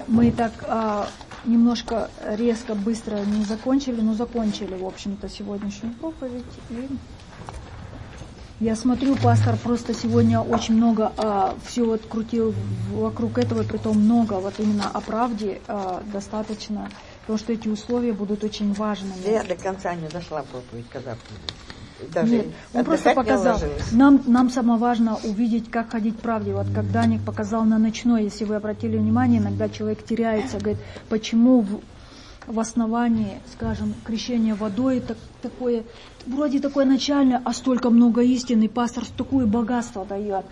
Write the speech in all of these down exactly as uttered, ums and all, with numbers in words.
Мы, мы так а, немножко резко, быстро не закончили, но закончили, в общем-то, сегодняшнюю проповедь. И я смотрю, пастор просто сегодня очень много а, все вот крутил вокруг этого, притом много, вот именно о правде а, достаточно, потому что эти условия будут очень важными. Я до конца не дошла проповедь, когда... Даже Нет, он просто показал. Нам, нам самое важно увидеть, как ходить в правде. Вот как Даник показал на ночной, если вы обратили внимание, иногда человек теряется, говорит, почему в, в основании, скажем, крещения водой так, такое, вроде такое начальное, а столько много истины, пастор такое богатство дает.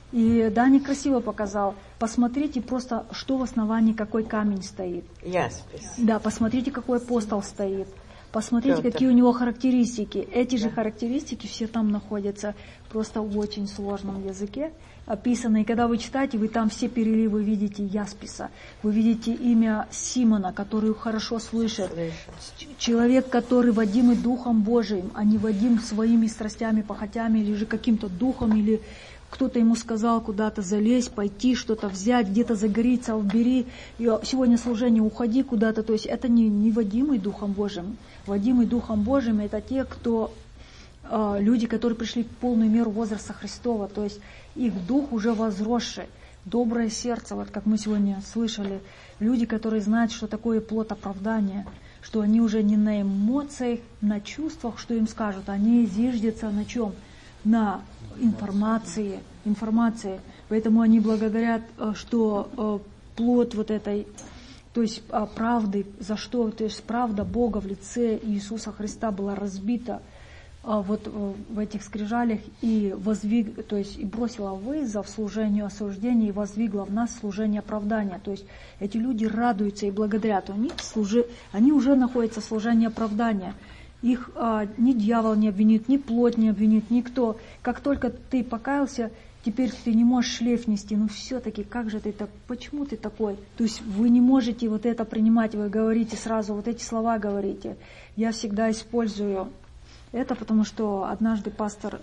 И Даник красиво показал. Посмотрите просто, что в основании, какой камень стоит. Яспис. Да, посмотрите, какой апостол стоит. Посмотрите, Петр. какие у него характеристики. Эти же характеристики все там находятся, просто в очень сложном языке описаны. И когда вы читаете, вы там все переливы видите ясписа. Вы видите имя Симона, который хорошо слышит. Слышит. Человек, который водимый Духом Божиим, а не водим своими страстями, похотями, или же каким-то духом, или кто-то ему сказал куда-то залезть, пойти, что-то взять, где-то загорится, убери. И сегодня служение, уходи куда-то. То есть это не, не водимый Духом Божиим. Водимый Духом Божиим — это те, кто, э, люди, которые пришли в полную меру возраста Христова, то есть их дух уже возросший, доброе сердце, вот как мы сегодня слышали, люди, которые знают, что такое плод оправдания, что они уже не на эмоциях, на чувствах, что им скажут, они зиждятся на чем? На информации, информации. Поэтому они благодарят, что э, плод вот этой, то есть правды, за что, то есть правда Бога в лице Иисуса Христа была разбита а, вот в этих скрижалях и воздвиг, то есть и бросила вызов служению осуждения и воздвигла в нас служение оправдания. То есть эти люди радуются и благодарят. У них служи, они уже находятся в служении оправдания. Их а, ни дьявол не обвинит, ни плоть не обвинит, никто. Как только ты покаялся, теперь ты не можешь шлейф нести, но все-таки как же ты так, почему ты такой? То есть вы не можете вот это принимать, вы говорите сразу, вот эти слова говорите. Я всегда использую это, потому что однажды пастор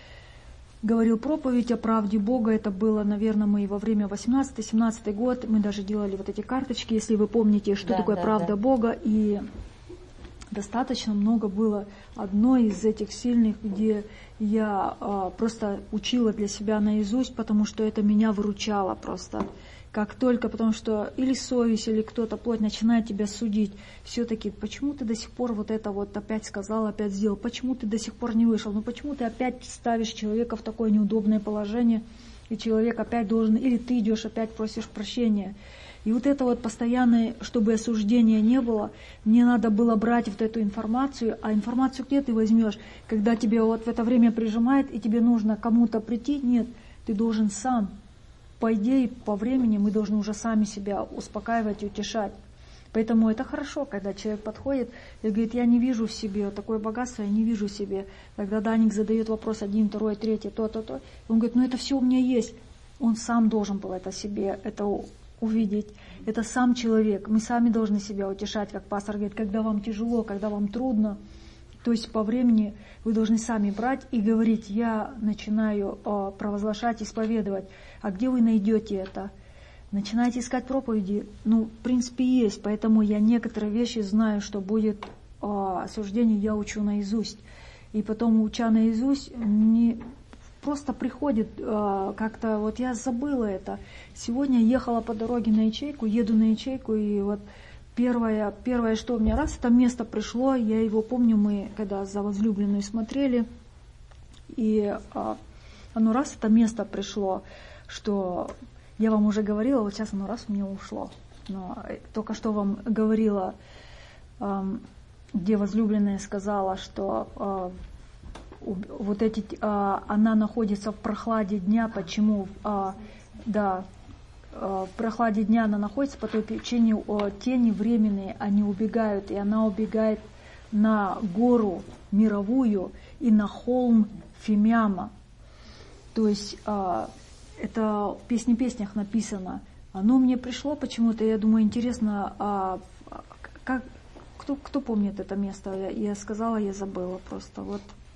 говорил проповедь о правде Бога, это было, наверное, мы во время восемнадцатый-семнадцатый год, мы даже делали вот эти карточки, если вы помните, что да, такое да, правда да. Бога, и достаточно много было одной из этих сильных, где я а, просто учила для себя наизусть, потому что это меня выручало просто. Как только, потому что или совесть, или кто-то плоть начинает тебя судить, все-таки, почему ты до сих пор вот это вот опять сказал, опять сделал, почему ты до сих пор не вышел, ну почему ты опять ставишь человека в такое неудобное положение, и человек опять должен, или ты идешь опять просишь прощения. И вот это вот постоянное, чтобы осуждения не было, мне надо было брать вот эту информацию, а информацию где ты возьмешь, когда тебе вот в это время прижимает, и тебе нужно кому-то прийти? Нет, ты должен сам. По идее, по времени мы должны уже сами себя успокаивать и утешать. Поэтому это хорошо, когда человек подходит и говорит, я не вижу в себе такое богатство, я не вижу в себе. Тогда Даник задает вопрос один, второй, третий, то-то, то. Он говорит, ну это все у меня есть. Он сам должен был это себе, это увидеть. Это сам человек. Мы сами должны себя утешать, как пастор говорит, когда вам тяжело, когда вам трудно. То есть по времени вы должны сами брать и говорить, я начинаю э, провозглашать, исповедовать. А где вы найдете это? Начинаете искать проповеди. Ну, в принципе, есть. Поэтому я некоторые вещи знаю, что будет э, осуждение, я учу наизусть. И потом, уча наизусть, не просто приходит э, как-то, вот я забыла это. Сегодня ехала по дороге на ячейку, еду на ячейку, и вот Первое, первое, что у меня раз, это место пришло, я его помню, мы когда за возлюбленную смотрели, и а, оно раз, это место пришло, что я вам уже говорила, вот сейчас оно раз у меня ушло, но только что вам говорила, а, где возлюбленная сказала, что а, вот эти, а, она находится в прохладе дня, почему, а, да, в прохладе дня она находится, по той причине тени временные, они убегают, и она убегает на гору мировую и на холм Фимиама. То есть это в «Песни песнях» написано. Оно мне пришло почему-то, я думаю, интересно, как, кто, кто помнит это место? Я, я сказала, я забыла просто. Вот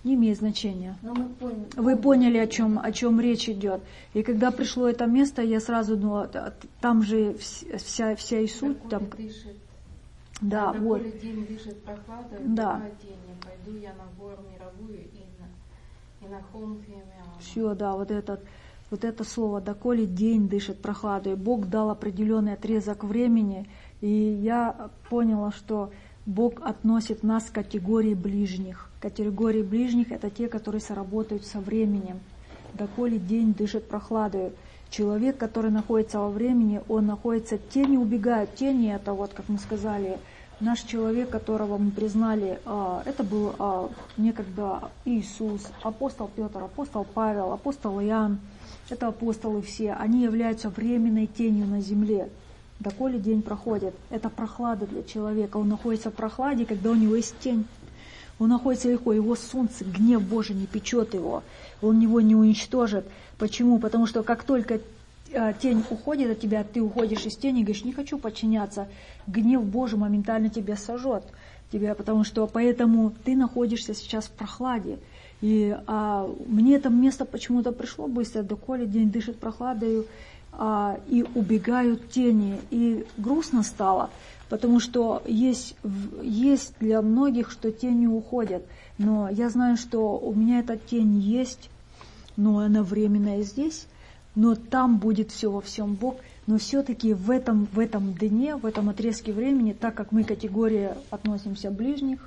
Не имеет значения. Но мы поняли, Вы поняли, о чем, о чем речь идет. И когда пришло это место, я сразу думала, там же вся, вся и суть. Там... Дышит. Да, а вот. день дышит прохладой, да. Пойду я на гору мировую и на, и на холм Фемиама. Все, да, вот этот. Вот это слово «доколе день дышит прохладой». Бог дал определенный отрезок времени, и я поняла, что Бог относит нас к категории ближних. Категории ближних – это те, которые соработают со временем. Доколе день дышит прохладой. Человек, который находится во времени, он находится, тени убегают. Тени – это вот, как мы сказали, наш человек, которого мы признали, это был некогда Иисус, апостол Петр, апостол Павел, апостол Иоанн. Это апостолы все, они являются временной тенью на земле. Доколе день проходит, это прохлада для человека. Он находится в прохладе, когда у него есть тень. Он находится легко, его солнце, гнев Божий не печет его, он его не уничтожит. Почему? Потому что как только тень уходит от тебя, ты уходишь из тени и говоришь, не хочу подчиняться, гнев Божий моментально тебя сожжет. Тебя, потому что поэтому ты находишься сейчас в прохладе. И а, мне это место почему-то пришло быстро, доколе день дышит прохладою, а, и убегают тени. И грустно стало, потому что есть, есть для многих, что тени уходят. Но я знаю, что у меня эта тень есть, но она временная здесь, но там будет все во всем Бог. Но все-таки в этом, в этом дне, в этом отрезке времени, так как мы к категории относимся ближних,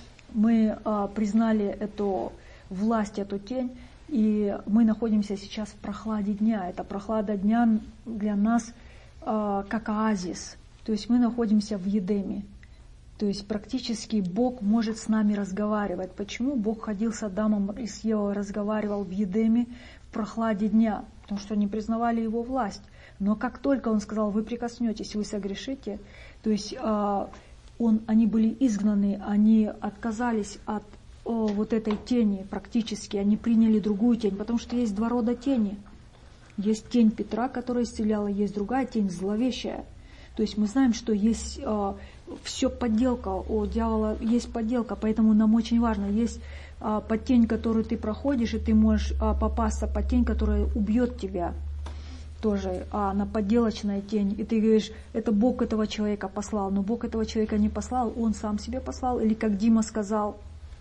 мы а, признали эту власть, эту тень, и мы находимся сейчас в прохладе дня. Это прохлада дня для нас э, как оазис. То есть мы находимся в Едеме. То есть практически Бог может с нами разговаривать. Почему Бог ходил с Адамом и с Евой, разговаривал в Едеме в прохладе дня? Потому что не признавали его власть. Но как только он сказал, вы прикоснетесь, вы согрешите, то есть э, он, они были изгнаны, они отказались от О, вот этой тени практически, они приняли другую тень, потому что есть два рода тени. Есть тень Петра, которая исцеляла, есть другая тень зловещая. То есть мы знаем, что есть э, все подделка, у дьявола есть подделка, поэтому нам очень важно, есть э, под тень, которую ты проходишь, и ты можешь э, попасться под тень, которая убьет тебя. Тоже а, на подделочная тень, и ты говоришь, это Бог этого человека послал, но Бог этого человека не послал, он сам себе послал, или как Дима сказал,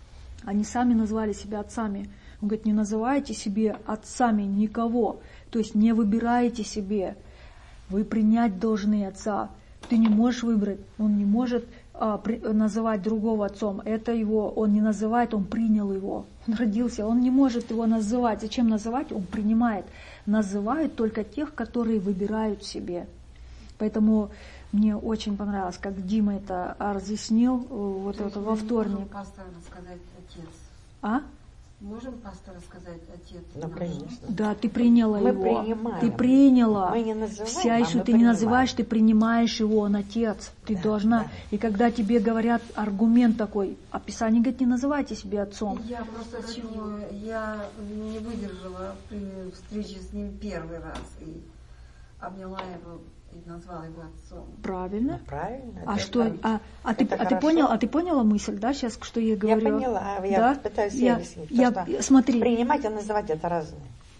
они сами назвали себя отцами. Он говорит, не называйте себе отцами никого. То есть не выбирайте себе. Вы принять должны отца. Ты не можешь выбрать. Он не может а, при, называть другого отцом. Это его, он не называет, он принял его. Он родился, он не может его называть. Зачем называть? Он принимает. Называют только тех, которые выбирают себе. Поэтому мне очень понравилось, как Дима это разъяснил вот это во вторник. Можем пастор рассказать отец? А? Можем пастор рассказать отец? Ну, конечно. Да, ты приняла мы его. Принимаем. Ты приняла. Мы не называем, Вся, а если мы ты принимаем. не называешь, ты принимаешь его, он отец. Ты да, должна. Да. И когда тебе говорят аргумент такой, а Писание говорит, не называйте себя отцом. Я просто чего, я не выдержала при встрече с ним первый раз и обняла его и назвала его отцом. Правильно. Ну, правильно. А это, что? А, а ты, а ты понял? А ты поняла мысль, да? Сейчас что я говорю? Я поняла. Я да? пытаюсь я, объяснить. Я, что смотри. Принимать и называть это разное.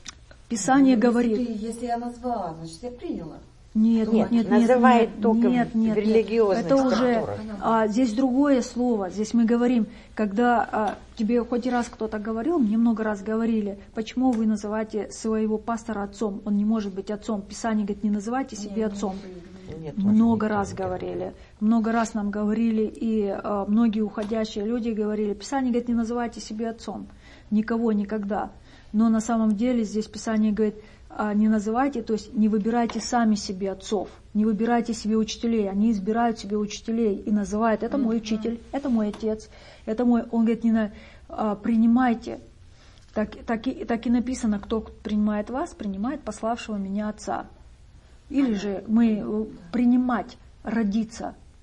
Писание ну, говорит. Если, ты, если я назвала, значит я приняла. Нет, нет, нет, называет нет, только нет, нет, в религиозных это уже, структурах. а, здесь другое слово. Здесь мы говорим, когда а, тебе хоть раз кто-то говорил, мне много раз говорили, почему вы называете своего пастора отцом? Он не может быть отцом. Писание говорит, не называйте себя Нет, отцом. Нет, Много может, раз никто не говорили, говорит. много раз нам говорили, и а, многие уходящие люди говорили, Писание говорит, не называйте себя отцом. Никого, никогда. Но на самом деле здесь Писание говорит, не называйте, то есть не выбирайте сами себе отцов, не выбирайте себе учителей, они избирают себе учителей и называют, это мой учитель, это мой отец, это мой, он говорит, не на, а, принимайте, так, так, и, так и написано, кто принимает вас, принимает пославшего меня отца. Или же мы принимать, родиться,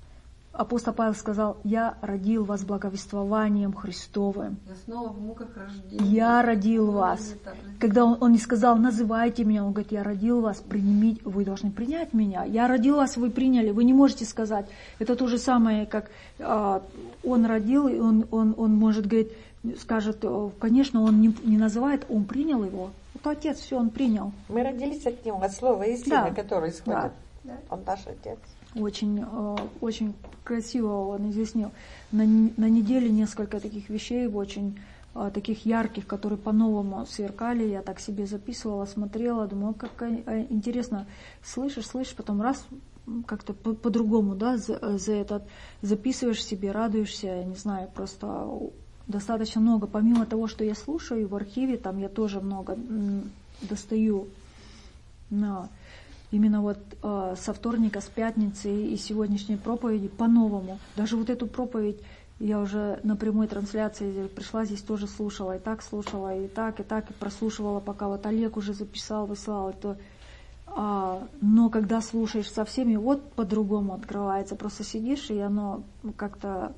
апостол Павел сказал: «Я родил вас благовествованием Христовым». Я снова в муках рождения. Я родил вас. Когда он, он не сказал: «Называйте меня», он говорит: «Я родил вас, примите, вы должны принять меня». Я родил вас, вы приняли. Вы не можете сказать. Это то же самое, как э, он родил, и он, он, он может говорить, скажет, конечно, он не, не называет, он принял его. Это отец, все, он принял. Мы родились от него, от слова истины, Да. которое исходит. Да. Он наш отец. Очень, э, очень красиво он изъяснил. На, на неделе несколько таких вещей, очень э, таких ярких, которые по-новому сверкали. Я так себе записывала, смотрела, думала, как э, интересно. Слышишь, слышишь, потом раз, как-то по- по-другому, да, за, за этот записываешь себе, радуешься, я не знаю, просто достаточно много. Помимо того, что я слушаю в архиве, там я тоже много м, достаю на... Именно вот э, со вторника, с пятницы и сегодняшней проповеди по-новому. Даже вот эту проповедь я уже на прямой трансляции пришла, здесь тоже слушала, и так слушала, и так, и так, и прослушивала, пока вот Олег уже записал, выслал. Это, а, но когда слушаешь со всеми, вот по-другому открывается. Просто сидишь, и оно как-то...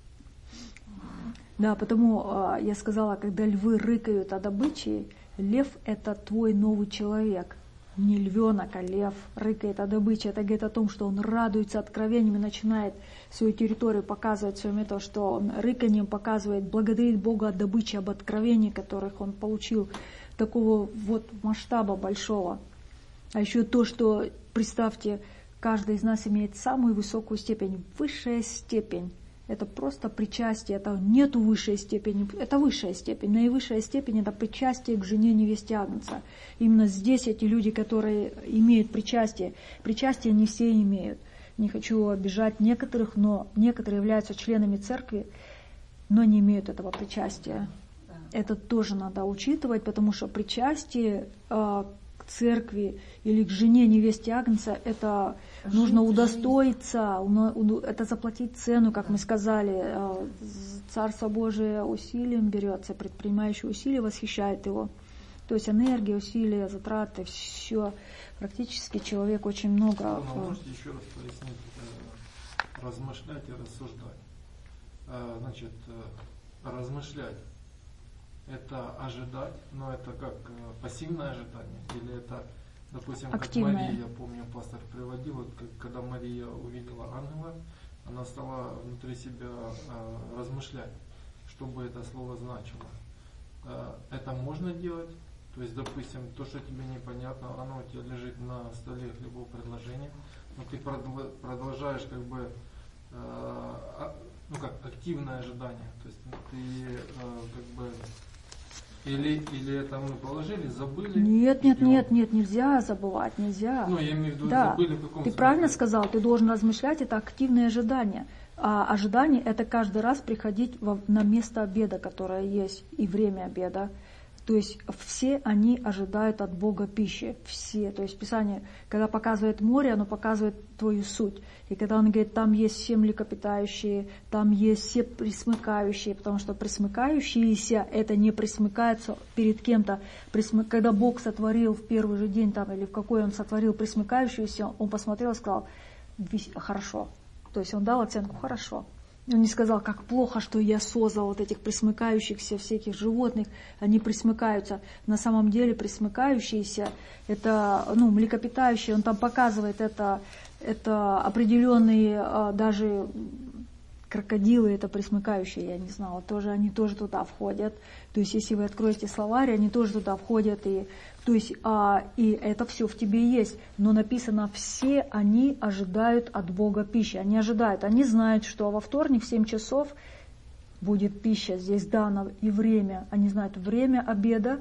Да, потому а, я сказала, когда львы рыкают о добыче, лев — это твой новый человек. Не львенок, а лев рыкает о добыче. Это говорит о том, что он радуется откровениями, начинает свою территорию показывать, все это, что он рыканьем показывает, благодарит Бога о добыче, об откровении, которых он получил, такого вот масштаба большого. А еще то, что, представьте, каждый из нас имеет самую высокую степень, высшая степень. Это просто причастие, это нету высшей степени, это высшая степень. Наивысшая степень — это причастие к жене невесте Агнца. Именно здесь эти люди, которые имеют причастие, причастие не все имеют. Не хочу обижать некоторых, но некоторые являются членами церкви, но не имеют этого причастия. Это тоже надо учитывать, потому что причастие э, к церкви или к жене невесте Агнца — это... Нужно удостоиться, это заплатить цену, как мы сказали. Царство Божие усилием берется, предпринимающий усилия восхищает его. То есть энергия, усилия, затраты, все. Практически человек очень много... Вы можете еще раз пояснить, размышлять и рассуждать. Значит, размышлять — это ожидать, но это как пассивное ожидание, или это... Допустим, активная. Как Мария, я помню, пастор приводил, вот, как, когда Мария увидела ангела, она стала внутри себя э, размышлять, что бы это слово значило. Э, это можно делать, то есть, допустим, то, что тебе непонятно, оно у тебя лежит на столе любого предложения, но ты продл- продолжаешь как бы, э, ну как, активное ожидание, то есть ты э, как бы... Или, или это мы положили, забыли? Нет, нет, ждем. нет, нет, нельзя забывать, нельзя. Ну, я имею в виду, да. забыли в каком Ты смысле? правильно сказал, ты должен размышлять, это активное ожидание. А ожидание — это каждый раз приходить во, на место обеда, которое есть, и время обеда. То есть все они ожидают от Бога пищи, все. То есть Писание, когда показывает море, оно показывает твою суть. И когда он говорит, там есть все млекопитающие, там есть все пресмыкающие, потому что пресмыкающиеся — это не пресмыкаются перед кем-то. Когда Бог сотворил в первый же день, там, или в какой он сотворил пресмыкающиеся, он посмотрел и сказал: хорошо. То есть он дал оценку «хорошо». Он не сказал, как плохо, что я создал вот этих пресмыкающихся всяких животных, они пресмыкаются. На самом деле пресмыкающиеся, это, ну, млекопитающие, он там показывает, это, это определенные, даже крокодилы, это пресмыкающие, я не знала, тоже, они тоже туда входят. То есть если вы откроете словарь, они тоже туда входят, и То есть, а, и это все в тебе есть. Но написано, все они ожидают от Бога пищи. Они ожидают, они знают, что во вторник в семь часов будет пища. Здесь дано и время. Они знают время обеда.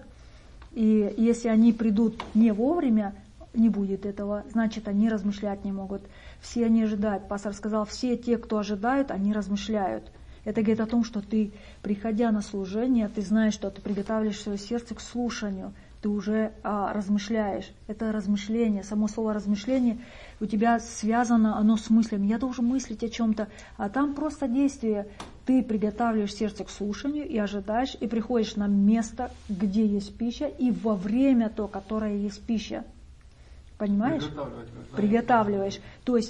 И если они придут не вовремя, не будет этого. Значит, они размышлять не могут. Все они ожидают. Пастор сказал, все те, кто ожидают, они размышляют. Это говорит о том, что ты, приходя на служение, ты знаешь, что ты приготавливаешь свое сердце к слушанию. Ты уже а, размышляешь. Это размышление, само слово размышление у тебя связано оно с мыслями. Я должен мыслить о чем-то, а там просто действие. Ты приготавливаешь сердце к слушанию и ожидаешь, и приходишь на место, где есть пища, и во время то, которое есть пища. Понимаешь? Приготавливать, Приготавливаешь. То есть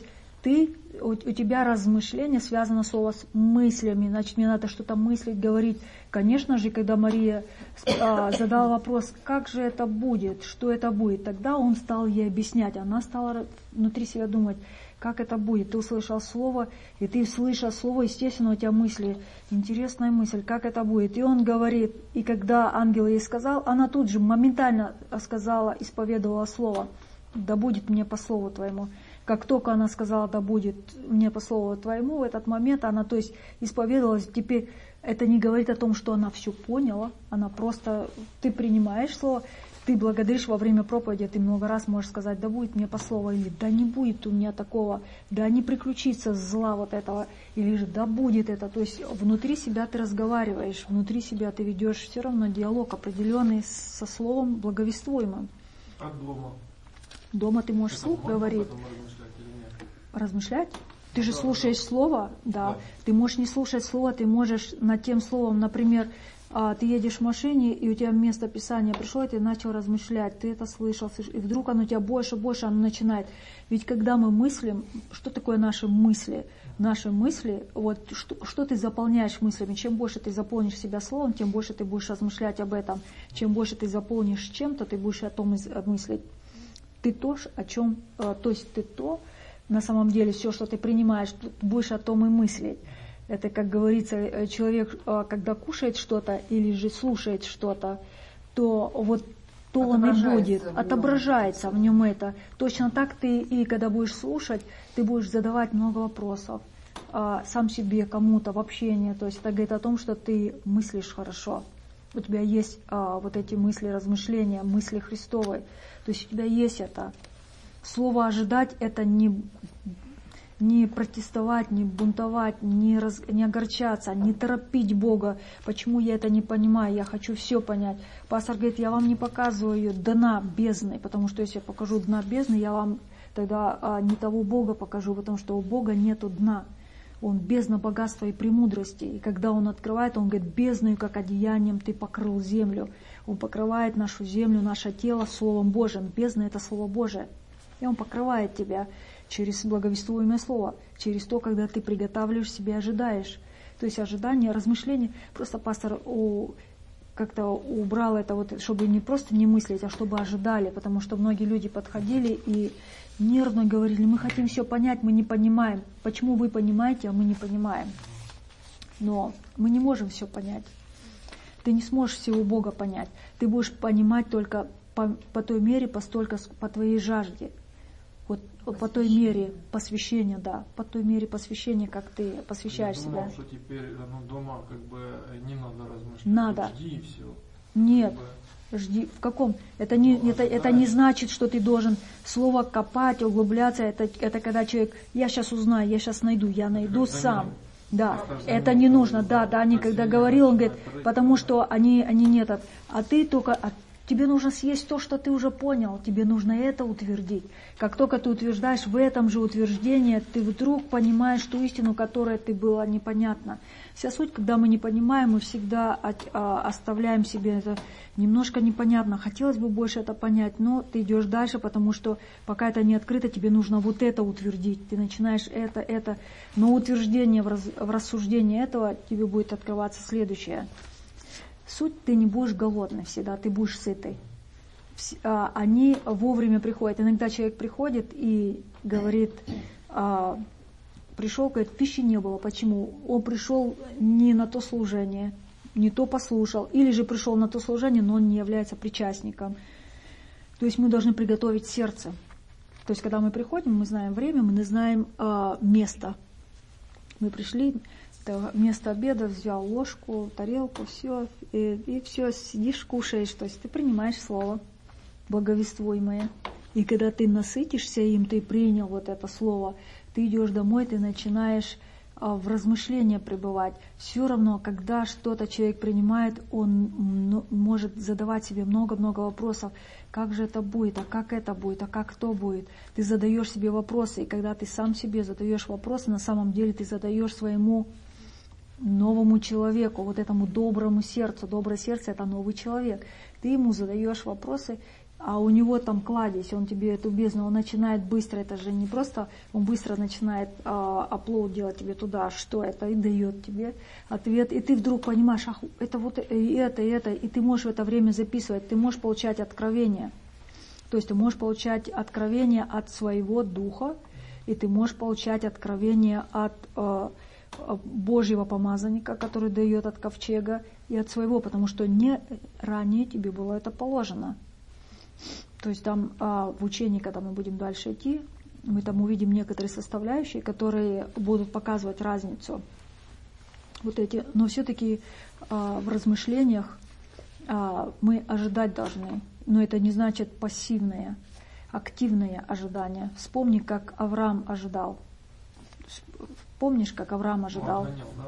ты, у, у тебя размышление связано слово с мыслями, значит, мне надо что-то мыслить, говорить. Конечно же, когда Мария а, задала вопрос, как же это будет, что это будет, тогда он стал ей объяснять, она стала внутри себя думать, как это будет. Ты услышал слово, и ты, слыша слово, естественно, у тебя мысли, интересная мысль, как это будет. И он говорит, и когда ангел ей сказал, она тут же моментально сказала, исповедовала слово, да будет мне по слову твоему. Как только она сказала, да будет мне по слову твоему, в этот момент она, то есть, исповедовалась. Теперь это не говорит о том, что она все поняла, она просто, ты принимаешь слово, ты благодаришь во время проповеди, ты много раз можешь сказать, да будет мне по слову, или да не будет у меня такого, да не приключится зла вот этого, или же да будет это. То есть внутри себя ты разговариваешь, внутри себя ты ведешь все равно диалог определенный со словом благовествуемым. А дома? Дома ты можешь вслух говорить. Размышлять? Ты же слушаешь слово, да. да. Ты можешь не слушать слово, ты можешь над тем словом, например, ты едешь в машине, и у тебя место Писания пришло, и ты начал размышлять, ты это слышал, и вдруг оно у тебя больше, больше оно начинает. Ведь когда мы мыслим, что такое наши мысли? Наши мысли, вот что, что ты заполняешь мыслями, чем больше ты заполнишь себя словом, тем больше ты будешь размышлять об этом, чем больше ты заполнишь чем-то, ты будешь о том мыслить. Ты то, о чем, то есть ты то, на самом деле, все, что ты принимаешь, ты будешь о том и мыслить. Это, как говорится, человек, когда кушает что-то или же слушает что-то, то вот то он и будет, в отображается в нем это. Точно так ты и когда будешь слушать, ты будешь задавать много вопросов а, сам себе, кому-то в общении. То есть это говорит о том, что ты мыслишь хорошо. У тебя есть а, вот эти мысли, размышления, мысли Христовые. То есть у тебя есть это. Слово «ожидать» — это не, не протестовать, не бунтовать, не, раз, не огорчаться, не торопить Бога. Почему я это не понимаю? Я хочу все понять. Пастор говорит, я вам не показываю дна бездны, потому что если я покажу дна бездны, я вам тогда а, не того Бога покажу, потому что у Бога нету дна. Он бездна богатства и премудрости. И когда Он открывает, Он говорит, бездною, как одеянием ты покрыл землю. Он покрывает нашу землю, наше тело Словом Божьим. Бездна — это Слово Божие. И Он покрывает тебя через благовествуемое слово, через то, когда ты приготавливаешь себе, ожидаешь. То есть ожидание, размышление. Просто пастор у, как-то убрал это, вот, чтобы не просто не мыслить, а чтобы ожидали. Потому что многие люди подходили и нервно говорили, мы хотим все понять, мы не понимаем. Почему вы понимаете, а мы не понимаем? Но мы не можем все понять. Ты не сможешь всего Бога понять. Ты будешь понимать только по, по той мере, постолько, по твоей жажде. Вот по той мере посвящения, да, по той мере посвящения, как ты посвящаешь Я думал, себя. Что теперь ну, дома как бы не надо размышлять. Надо. Жди и все. Нет, Как бы... жди. В каком? Это не, Ну, это, это не значит, что ты должен слово копать, углубляться. Это, это когда человек, я сейчас узнаю, я сейчас найду, я найду Это сам. не, Да, это это не не нужно, нужно. Да, да. да, они когда говорил, он говорит, потому что они, они нет. А ты только, а тебе нужно съесть то, что ты уже понял, тебе нужно это утвердить. Как только ты утверждаешь в этом же утверждении, ты вдруг понимаешь ту истину, которая ты была непонятна. Вся суть, когда мы не понимаем, мы всегда от, а, оставляем себе это немножко непонятно. Хотелось бы больше это понять, но ты идешь дальше, потому что пока это не открыто, тебе нужно вот это утвердить. Ты начинаешь это, это, но утверждение в, раз, в рассуждении этого тебе будет открываться следующее. Суть, ты не будешь голодный всегда, ты будешь сытый. Они вовремя приходят. Иногда человек приходит и говорит, пришел, говорит, пищи не было. Почему? Он пришел не на то служение, не то послушал, или же пришел на то служение, но он не является причастником. То есть мы должны приготовить сердце. То есть когда мы приходим, мы знаем время, мы знаем место. Мы пришли... Вместо обеда взял ложку, тарелку, все, и, и все, сидишь, кушаешь. То есть ты принимаешь слово благовествуемое. И когда ты насытишься им, ты принял вот это слово, ты идешь домой, ты начинаешь а, в размышления пребывать. Все равно, когда что-то человек принимает, он ну, может задавать себе много-много вопросов. Как же это будет, а как это будет, а как то будет. Ты задаешь себе вопросы, и когда ты сам себе задаешь вопросы, на самом деле ты задаешь своему новому человеку, вот этому доброму сердцу. Доброе сердце — это новый человек. Ты ему задаешь вопросы, а у него там кладезь, он тебе эту бездну, он начинает быстро, это же не просто, он быстро начинает а, апплоуд делать тебе туда, что это, и дает тебе ответ, и ты вдруг понимаешь, ах, это вот и это, и это, и ты можешь в это время записывать, ты можешь получать откровение, то есть ты можешь получать откровение от своего духа, и ты можешь получать откровение от а, Божьего помазанника, который дает от ковчега, и от своего, потому что не ранее тебе было это положено. То есть там а, в учении, когда мы будем дальше идти, мы там увидим некоторые составляющие, которые будут показывать разницу. Вот эти, но все-таки а, в размышлениях а, мы ожидать должны. Но это не значит пассивное, активное ожидание. Вспомни, как Авраам ожидал. Помнишь, как Авраам ожидал? Он гонял,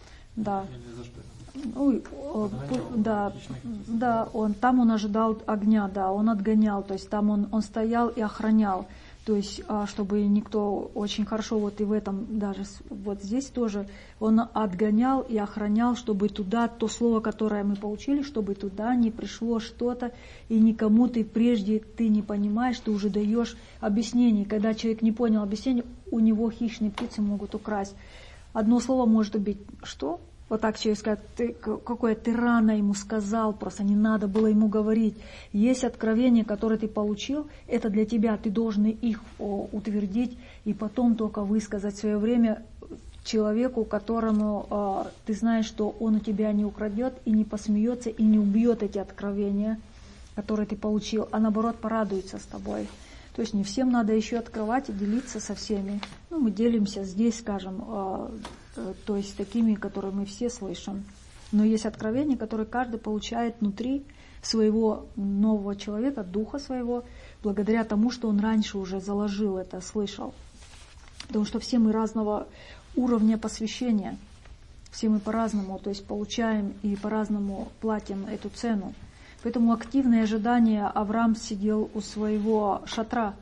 да. Да. Или за что? Ой, Отгонял, да, да, он там он ожидал огня, да, он отгонял, то есть там он, он стоял и охранял, то есть чтобы никто очень хорошо вот и в этом даже вот здесь тоже он отгонял и охранял, чтобы туда то слово, которое мы получили, чтобы туда не пришло что-то и никому ты прежде ты не понимаешь, ты уже даешь объяснение, когда человек не понял объяснение, у него хищные птицы могут украсть, одно слово может убить, что? Вот так человек скажет, ты, какое ты рано ему сказал, просто не надо было ему говорить. Есть откровения, которые ты получил, это для тебя, ты должен их о, утвердить и потом только высказать в свое время человеку, которому э, ты знаешь, что он у тебя не украдет и не посмеется и не убьет эти откровения, которые ты получил, а наоборот порадуется с тобой. То есть не всем надо еще открывать и делиться со всеми. Ну, мы делимся здесь, скажем, э, э, то есть такими, которые мы все слышим. Но есть откровения, которые каждый получает внутри своего нового человека, духа своего, благодаря тому, что он раньше уже заложил это, слышал. Потому что все мы разного уровня посвящения, все мы по-разному, то есть получаем и по-разному платим эту цену. Поэтому активное ожидание, Авраам сидел у своего шатра.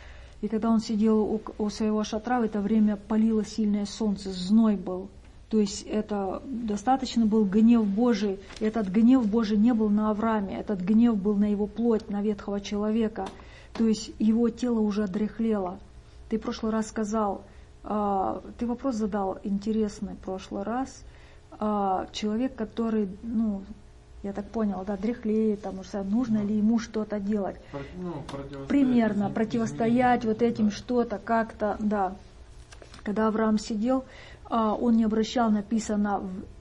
И когда он сидел у, у своего шатра, в это время палило сильное солнце, зной был. То есть это достаточно был гнев Божий. И этот гнев Божий не был на Аврааме, этот гнев был на его плоть, на ветхого человека. То есть его тело уже одряхлело. Ты в прошлый раз сказал, э, ты вопрос задал интересный в прошлый раз. Э, человек, который, ну, я так поняла, да, дряхлеет, там, нужно ли ему что-то делать. Ну, противостоять, Примерно, изменить, противостоять изменить, вот этим да. что-то, как-то, да. Когда Авраам сидел, он не обращал, написано,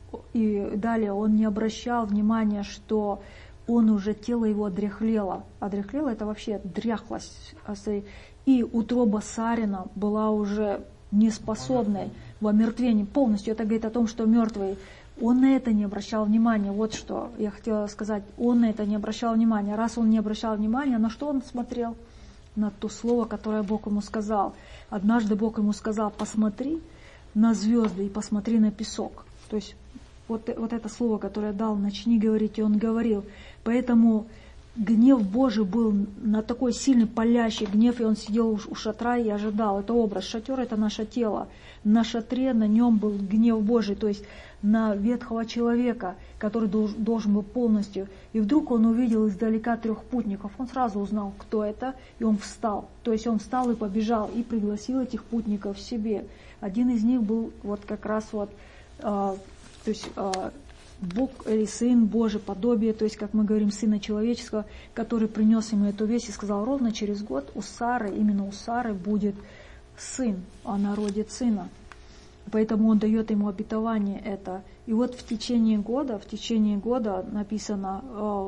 и далее он не обращал внимания, что он уже, тело его одряхлело. Одряхлело — это вообще дряхлость. И утроба Сарина была уже неспособной в омертвении полностью. Это говорит о том, что мертвый. Он на это не обращал внимания. Вот что я хотела сказать. Он на это не обращал внимания. Раз он не обращал внимания, на что он смотрел? На то слово, которое Бог ему сказал. Однажды Бог ему сказал: посмотри на звезды и посмотри на песок. То есть вот, вот это слово, которое дал, начни говорить, и он говорил. Поэтому гнев Божий был на такой сильный палящий гнев, и он сидел у шатра и ожидал. Это образ. Шатер — это наше тело. На шатре, на нем был гнев Божий, то есть на ветхого человека, который должен был полностью. И вдруг он увидел издалека трех путников. Он сразу узнал, кто это, и он встал. То есть он встал и побежал, и пригласил этих путников в себе. Один из них был вот как раз вот, э, то есть э, Бог или Сын Божий, подобие, то есть, как мы говорим, Сына Человеческого, который принес ему эту весть и сказал: ровно через год у Сары, именно у Сары будет сын, она родит сына. Поэтому он дает ему обетование это. И вот в течение года, в течение года написано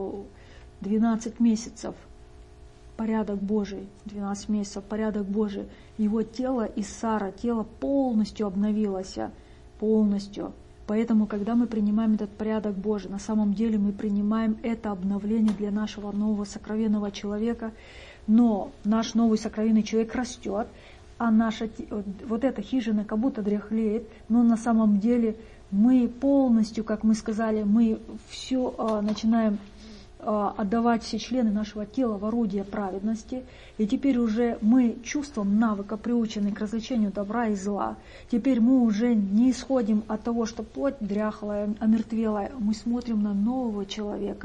двенадцать месяцев, порядок Божий, двенадцать месяцев, порядок Божий. Его тело из Сара, тело полностью обновилось, полностью. Поэтому, когда мы принимаем этот порядок Божий, на самом деле мы принимаем это обновление для нашего нового сокровенного человека. Но наш новый сокровенный человек растет, а наша вот эта хижина как будто дряхлеет, но на самом деле мы полностью, как мы сказали, мы все а, начинаем а, отдавать все члены нашего тела в орудие праведности, и теперь уже мы чувством навыка приучены к развлечению добра и зла. Теперь мы уже не исходим от того, что плоть дряхлая, омертвелая, мы смотрим на нового человека,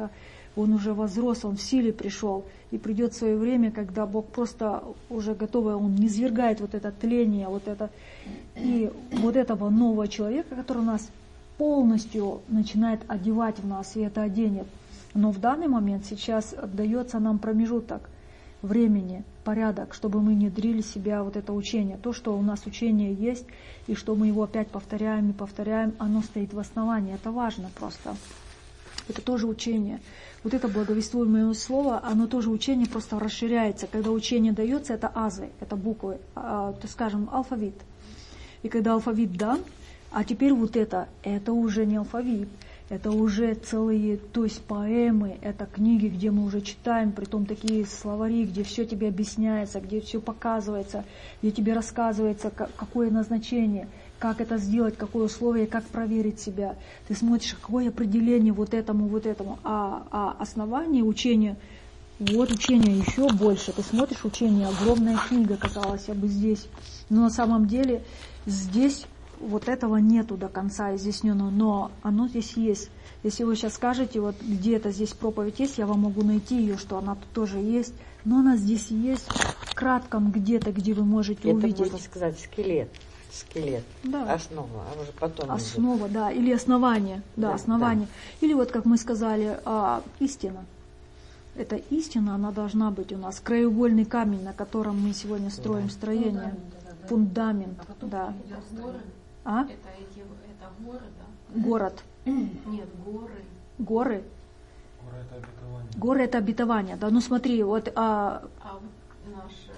он уже возрос, он в силе пришел. И придет свое время, когда Бог просто уже готовый, он низвергает вот это тление, вот это, и вот этого нового человека, который нас полностью начинает одевать в нас, и это оденет. Но в данный момент сейчас дается нам промежуток времени, порядок, чтобы мы внедрили в себя вот это учение. То, что у нас учение есть, и что мы его опять повторяем и повторяем, оно стоит в основании. Это важно просто. Это тоже учение. Вот это благовествуемое слово, оно тоже учение просто расширяется. Когда учение дается, это азы, это буквы, а, то скажем, алфавит. И когда алфавит дан, а теперь вот это, это уже не алфавит. Это уже целые, то есть поэмы, это книги, где мы уже читаем, притом такие словари, где все тебе объясняется, где все показывается, где тебе рассказывается, какое назначение, как это сделать, какое условие, как проверить себя. Ты смотришь, какое определение вот этому, вот этому. А, а основание учения, вот учение еще больше. Ты смотришь, учение, огромная книга, казалось бы, здесь. Но на самом деле здесь вот этого нету до конца изъясненного, но оно здесь есть. Если вы сейчас скажете, вот где-то здесь проповедь есть, я вам могу найти ее, что она тут тоже есть, но она здесь есть в кратком где-то, где вы можете это увидеть. Это можно сказать скелет. Скелет. Да. Основа, а уже потом. Основа, идет. Да, или основание. Да, да основание. Да. Или вот, как мы сказали, а, истина. Эта истина, она должна быть у нас. Краеугольный камень, на котором мы сегодня строим да. строение. Фундамент, да, да. Фундамент, а потом да. А? Это, эти, это горы, да? Город. Нет, горы. Горы? Горы это обетование. Горы это обетование, да. Ну смотри, вот... А, а вот наше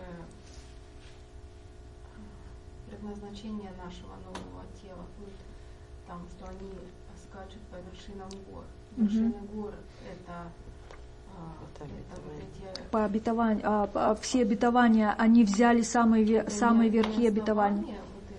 предназначение нашего нового тела, вот, там, что они скачут по вершинам гор. Вершины угу. гор это... А, это вот эти... По обетованию, а, а, все обетования, они взяли самые, самые верхи обетования.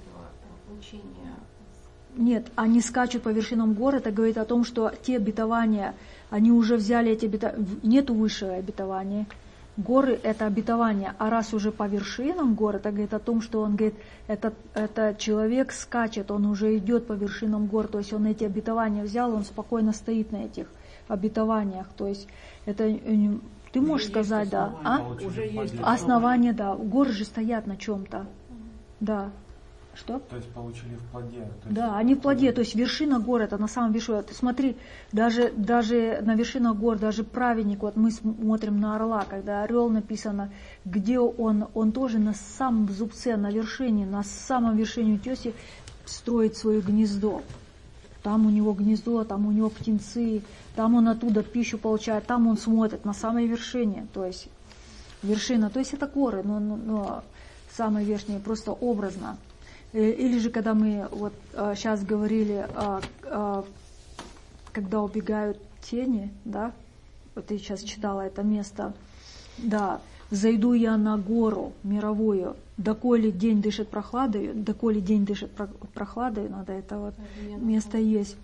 Нет, они скачут по вершинам гор, это говорит о том, что те обетования, они уже взяли эти обетования, нету высшего обетования. Горы – это обетование, а раз уже по вершинам гор, это говорит о том, что он говорит, это, это человек скачет, он уже идет по вершинам гор, то есть он эти обетования взял, он спокойно стоит на этих обетованиях, то есть это, ты можешь уже сказать, да, а? Уже есть основания, да, горы же стоят на чем-то, да. Что? То есть получили в плоде. То есть да, они в плоде, то есть вершина гор, это на самом вершине. Ты смотри, даже, даже на вершинах гор, даже праведник, вот мы смотрим на орла, когда орел написано, где он, он тоже на самом зубце, на вершине, на самом вершине утеса строит свое гнездо. Там у него гнездо, там у него птенцы, там он оттуда пищу получает, там он смотрит на самой вершине, то есть вершина, то есть это горы, но, но, но самые верхние, просто образно. Или же, когда мы вот а, сейчас говорили, а, а, когда убегают тени, да, вот я сейчас читала это место, да, «Зайду я на гору мировую, доколе день дышит прохладою», доколе день дышит прохладою, надо это вот место есть,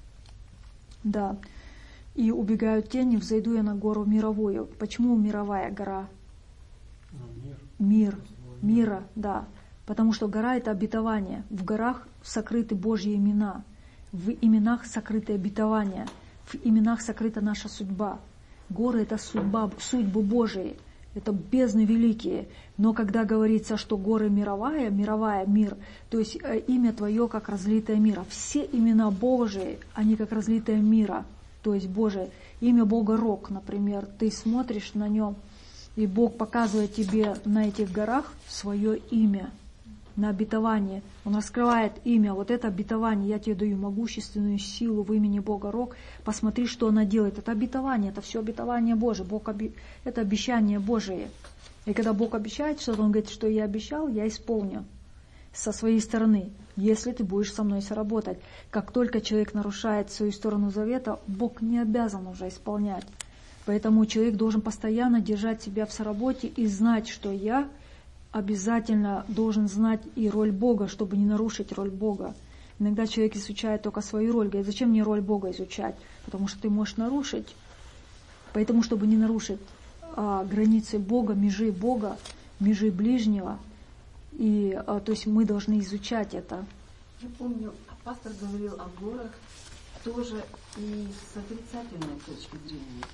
да, «И убегают тени, взойду я на гору мировую». Почему мировая гора? Мир. Мир, мира, да. Потому что гора – это обетование. В горах сокрыты Божьи имена. В именах сокрыты обетования. В именах сокрыта наша судьба. Горы – это судьба, судьбы Божии. Это бездны великие. Но когда говорится, что горы мировая, мировая, мир, то есть имя твое как разлитое мира. Все имена Божии, они как разлитое мира, то есть Божие. Имя Бога Рок, например, ты смотришь на нем, и Бог показывает тебе на этих горах свое имя. На обетование. Он раскрывает имя, вот это обетование, я тебе даю могущественную силу в имени Бога Рок, посмотри, что она делает. Это обетование, это все обетование Божие, Бог оби... это обещание Божие. И когда Бог обещает что-то, Он говорит, что я обещал, я исполню со своей стороны, если ты будешь со мной соработать. Как только человек нарушает свою сторону завета, Бог не обязан уже исполнять. Поэтому человек должен постоянно держать себя в соработе и знать, что я обязательно должен знать и роль Бога, чтобы не нарушить роль Бога. Иногда человек изучает только свою роль, говорит, зачем мне роль Бога изучать? Потому что ты можешь нарушить. Поэтому, чтобы не нарушить а, границы Бога, межи Бога, межи ближнего, и, а, то есть мы должны изучать это. Я помню, пастор говорил о горах тоже и с отрицательной точки зрения.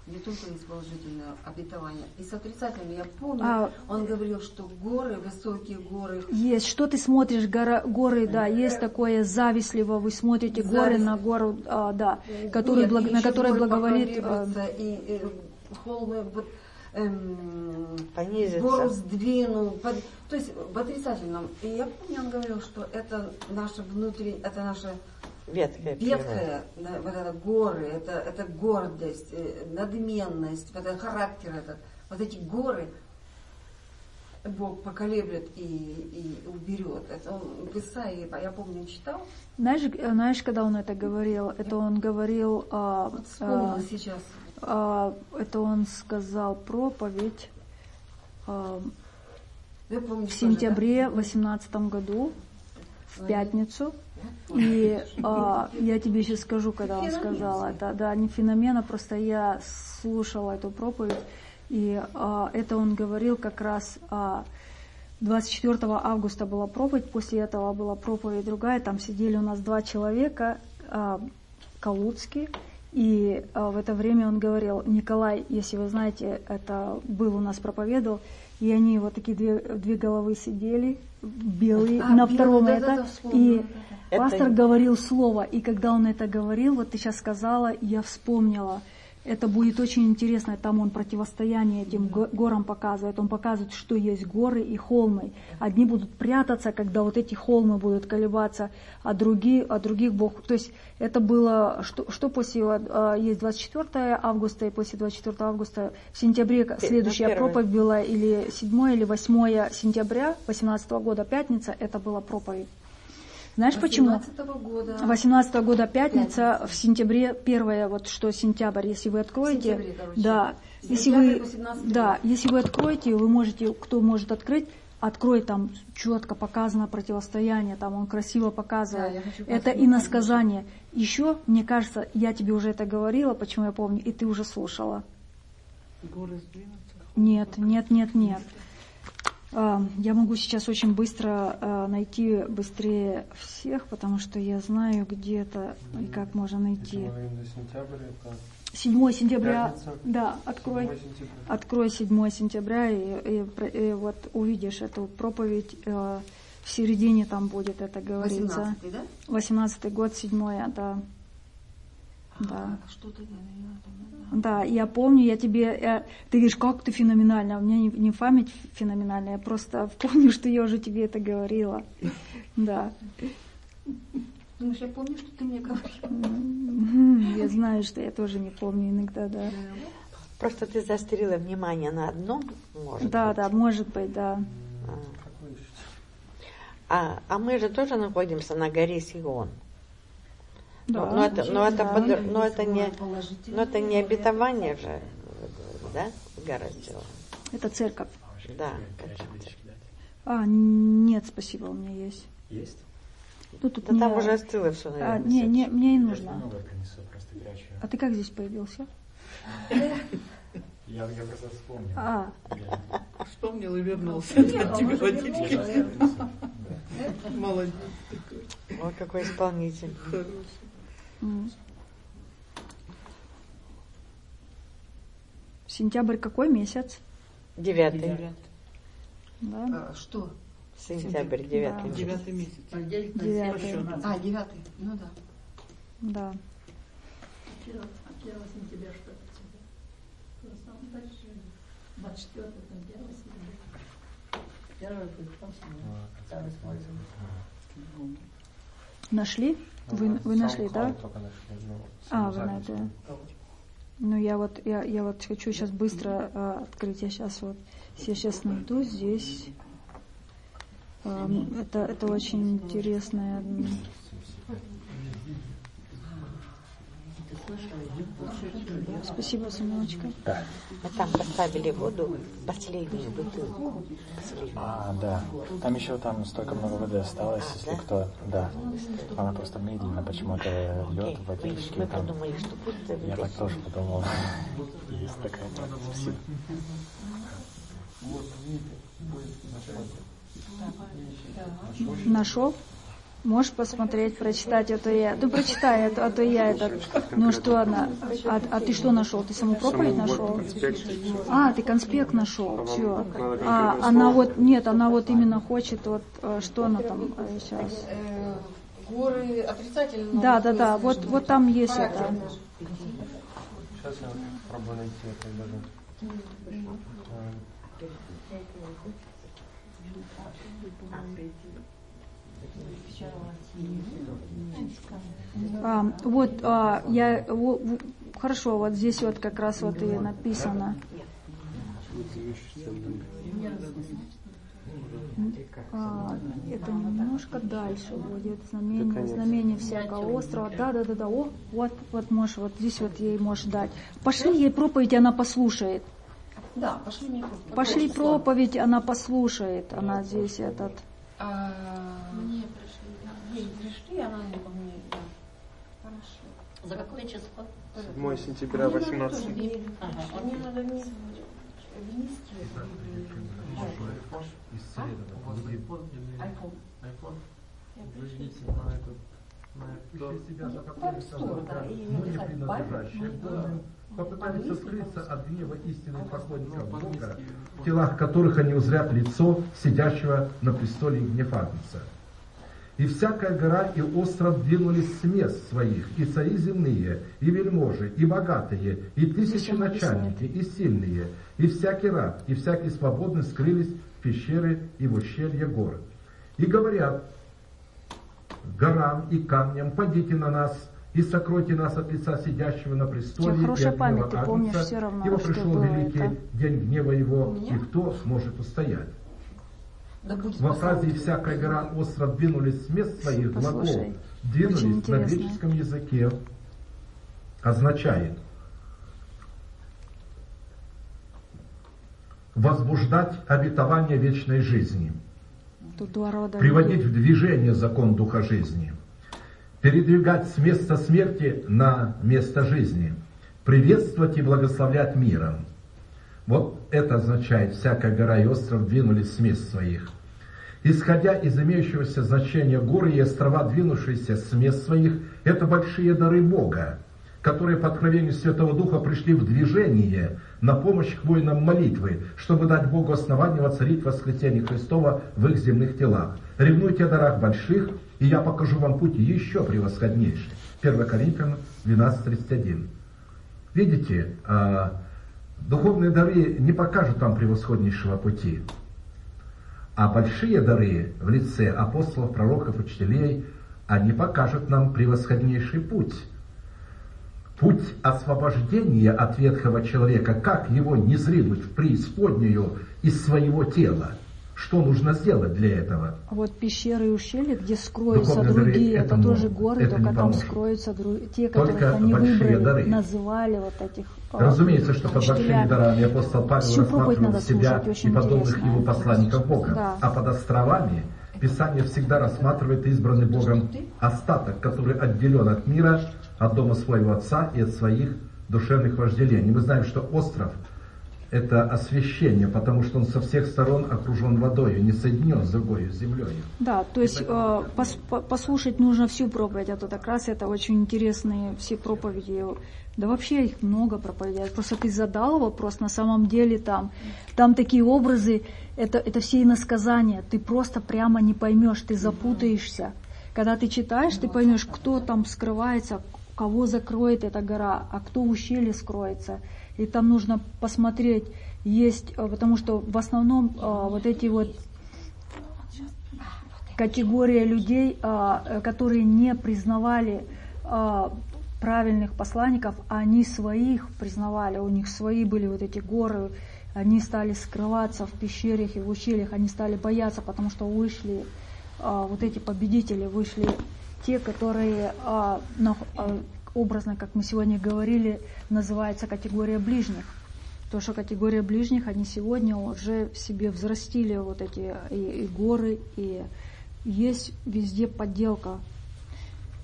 где только есть положительное обетование. И с отрицательным, я помню, А, он говорил, что горы, высокие горы. Есть, что ты смотришь, гора, горы, да, есть такое завистливо, вы смотрите горы Зависть. на гору, а, да, который, Нет, благ- и на еще которой горы благоволит, а, поколеблются, и, и холмы вот, эм, Понизится. гору сдвинул. под- То есть в отрицательном. И я помню, он говорил, что это наше внутреннее, это наше Ветхая природа. ветхое, да, вот это горы, это, это гордость, э, надменность, вот этот характер этот, вот эти горы Бог поколеблет и, и уберет. Это он в Исаии, я помню, читал, знаешь, э, знаешь, когда он это говорил, это он говорил, а, вот вспомнила а, сейчас. а, это он сказал проповедь а, Я помню, в тоже, сентябре да? восемнадцатом году, в пятницу. И а, я тебе сейчас скажу, когда он сказал это, да, не феномена, просто я слушала эту проповедь, и а, это он говорил как раз а, двадцать четвёртого августа была проповедь, после этого была проповедь другая, там сидели у нас два человека, а, Калуцкий, и а, в это время он говорил, Николай, если вы знаете, это был у нас проповедовал, и они вот такие две, две головы сидели, белые, А, на белые, втором да, это, да, да, вспомнила, и да, да. Это- пастор говорил слово, и когда он это говорил, вот ты сейчас сказала, я вспомнила, это будет очень интересно, там он противостояние этим го- горам показывает, он показывает, что есть горы и холмы. Одни будут прятаться, когда вот эти холмы будут колебаться, а другие, а других Бог, то есть это было, что, что после, а, есть двадцать четвёртого августа, и после двадцать четвёртого августа в сентябре следующая первое. проповедь была, или седьмое или восьмое сентября восемнадцатого года, пятница, это была проповедь. Знаешь почему? восемнадцатого года. восемнадцатого года пятница, в сентябре, первое, вот что сентябрь, если вы откроете, В сентябре, короче. да, если Сентябрь, вы, восемнадцатый да, год. если вы откроете, вы можете, кто может открыть, открой, там четко показано противостояние, там он красиво показывает, Да, я хочу это посмотреть. иносказание. Еще, мне кажется, я тебе уже это говорила, почему я помню, и ты уже слушала. Горы сдвинутся. Нет, нет, нет, нет. А, Я могу сейчас очень быстро а, найти быстрее всех, потому что я знаю, где это и как можно найти. Именно сентябрь, это седьмое сентября, пятница. да, открой, седьмое сентября. открой седьмое сентября и, и про- и вот увидишь эту проповедь, э, в середине там будет это говорится. восемнадцатый, да? восемнадцатый год, седьмое, да. Да. А, что-то я, наверное, там, да. Да, я помню, я тебе, э, ты говоришь, как ты феноменальна, у меня не, не память феноменальная, я просто помню, что я уже тебе это говорила. Да. Думаешь, я помню, что ты мне говорил. Мгм. Я знаю, что я тоже не помню иногда, да. Просто ты заострила внимание на одном, может Да, быть. да, может быть, да. А. Как вы ищете? А, а мы же тоже находимся на горе Сион. Да. Но, но это, но, это, Да. под- но, это не, Положительное. но это не обетование же, да, гора Сион? Это церковь. Да. А, нет, спасибо, у меня есть. Есть? Ну, тут Да мне- там уже остыло все, А, наверное. не, не, мне и Я же нужно. много принесу, просто горячую. А ты как здесь появился? Я, я просто вспомнил. А, Я- Вспомнил и вернулся. Нет, Тебе он же водички. вернулся. Да. Молодец. Ой, какой исполнитель. Хороший. м. Сентябрь какой месяц? Девятый. Да? А, Что? Сентябрь, девятый. месяц. Девятый месяц. Девятый. А, девятый. Ну да. Да. первого сентября что это? Дальше двадцать четвёртого, первого сентября. Первое будет после. Второе будет. Нашли? Вы, вы Сам нашли, да? Клауд только нашли, ну, А, саму вы запись. найдете. Ну, я вот, я, я вот хочу сейчас быстро э, открыть. Я сейчас вот, я сейчас найду здесь. Эм, это, это очень интересное. м, Спасибо, сыночка. Мы там поставили воду, последнюю бутылку. Последнюю. А, да. Там еще там столько много воды осталось, если кто... Да. Она просто медленно почему-то льет Окей. в Мы, водичке. мы там. подумали, что пусть это Я так здесь. тоже подумал. Есть такая. Спасибо. Вот, видите, будет начало. Нашел? Можешь посмотреть, прочитать, а то я... Ну, прочитай, а то, а то я этот... Ну, что она... А, а ты что нашел? Ты саму проповедь нашел? А, ты конспект нашел, все. А она вот... Нет, она вот именно хочет, вот, что она там сейчас... Горы отрицательные. Да, да, да, вот, вот там есть это. Сейчас я попробую найти это даже. А, вот а, я в, в, хорошо, вот здесь вот как раз вот и написано. А, это немножко дальше будет знамение, знамение всякого острова. Да, да, да, да. О, вот, вот можешь, вот здесь вот ей можешь дать. Пошли ей проповедь, она послушает. Да, пошли мне проповедь. Пошли проповедь, она послушает. Она здесь этот. А, Мне пришли, да. ей пришли, она мне по мне. Да. Хорошо. За какое число? седьмое сентября восемнадцатого. Ага, Мне надо внести. У вас iPhone или Айфон. iPhone? Зайдите на этот, на этот. Пару да, и но не написать принадлежащие Bible. Богу, попытались Английский, скрыться от гнева истинных поклонников Бога, по-английски. в телах которых они узрят лицо сидящего на престоле гнев Агнца. И всякая гора и остров двинулись с мест своих, и цари земные, и вельможи, и богатые, и тысячи начальники, и сильные, и всякий раб, и всякий свободный скрылись в пещеры и в ущелье гор. И говорят горам и камням: падите на нас и сокройте нас от лица сидящего на престоле и Хорошая от гнева память, ты помнишь Агнца, все равно, ибо что пришел было великий это. день гнева его, меня? и кто сможет устоять? Да будет Во фразе послание. «всякая гора остров двинулись с мест своих», глагол Послушай, очень «двинулись» на интересно. греческом языке означает возбуждать обетование вечной жизни, Тут два рода приводить людей. в движение закон Духа жизни, передвигать с места смерти на место жизни, приветствовать и благословлять миром. Вот это означает «всякая гора и остров двинулись с мест своих». Исходя из имеющегося значения горы и острова, двинувшиеся с мест своих, это большие дары Бога, которые по откровению Святого Духа пришли в движение на помощь к воинам молитвы, чтобы дать Богу основание воцарить воскресение Христова в их земных телах. Ревнуйте о дарах больших, и я покажу вам путь еще превосходнейший. первое Коринфянам двенадцать тридцать один. Видите, духовные дары не покажут вам превосходнейшего пути. А большие дары в лице апостолов, пророков, учителей, они покажут нам превосходнейший путь. Путь освобождения от ветхого человека, как его не зринуть в преисподнюю из своего тела. Что нужно сделать для этого? А вот пещеры и ущелья, где скроются Духовные дары другие, это этому- тоже горы, это только не там поможет. скроются дру- те, Только которых они большие выбрали, дары. называли вот этих а, Разумеется, что под большими учителями. дарами апостол Павел Всю проповедь рассматривал надо себя слушать, очень и подобных интересно. его посланников Бога. Да. А под островами Писание всегда рассматривает избранный Богом остаток, который отделен от мира, от дома своего отца и от своих душевных вожделений. Мы знаем, что остров — это освящение, потому что он со всех сторон окружен водой, не соединен с другой, с землей. Да, то есть э, пос- по- послушать нужно всю проповедь, а то как раз это очень интересные все проповеди. Да вообще их много проповедей. Просто ты задал вопрос, на самом деле там, там такие образы, это, это все иносказания, ты просто прямо не поймешь, ты запутаешься. Когда ты читаешь, ты поймешь, кто там скрывается, кого закроет эта гора, а кто в ущелье скроется. И там нужно посмотреть, есть, потому что в основном вот эти вот категория людей, которые не признавали правильных посланников, а они своих признавали, у них свои были вот эти горы, они стали скрываться в пещерах и в ущельях, они стали бояться, потому что вышли вот эти победители, вышли те, которые образно, как мы сегодня говорили, называется категория ближних. То, что категория ближних, они сегодня уже в себе взрастили вот эти и, и горы, и есть везде подделка.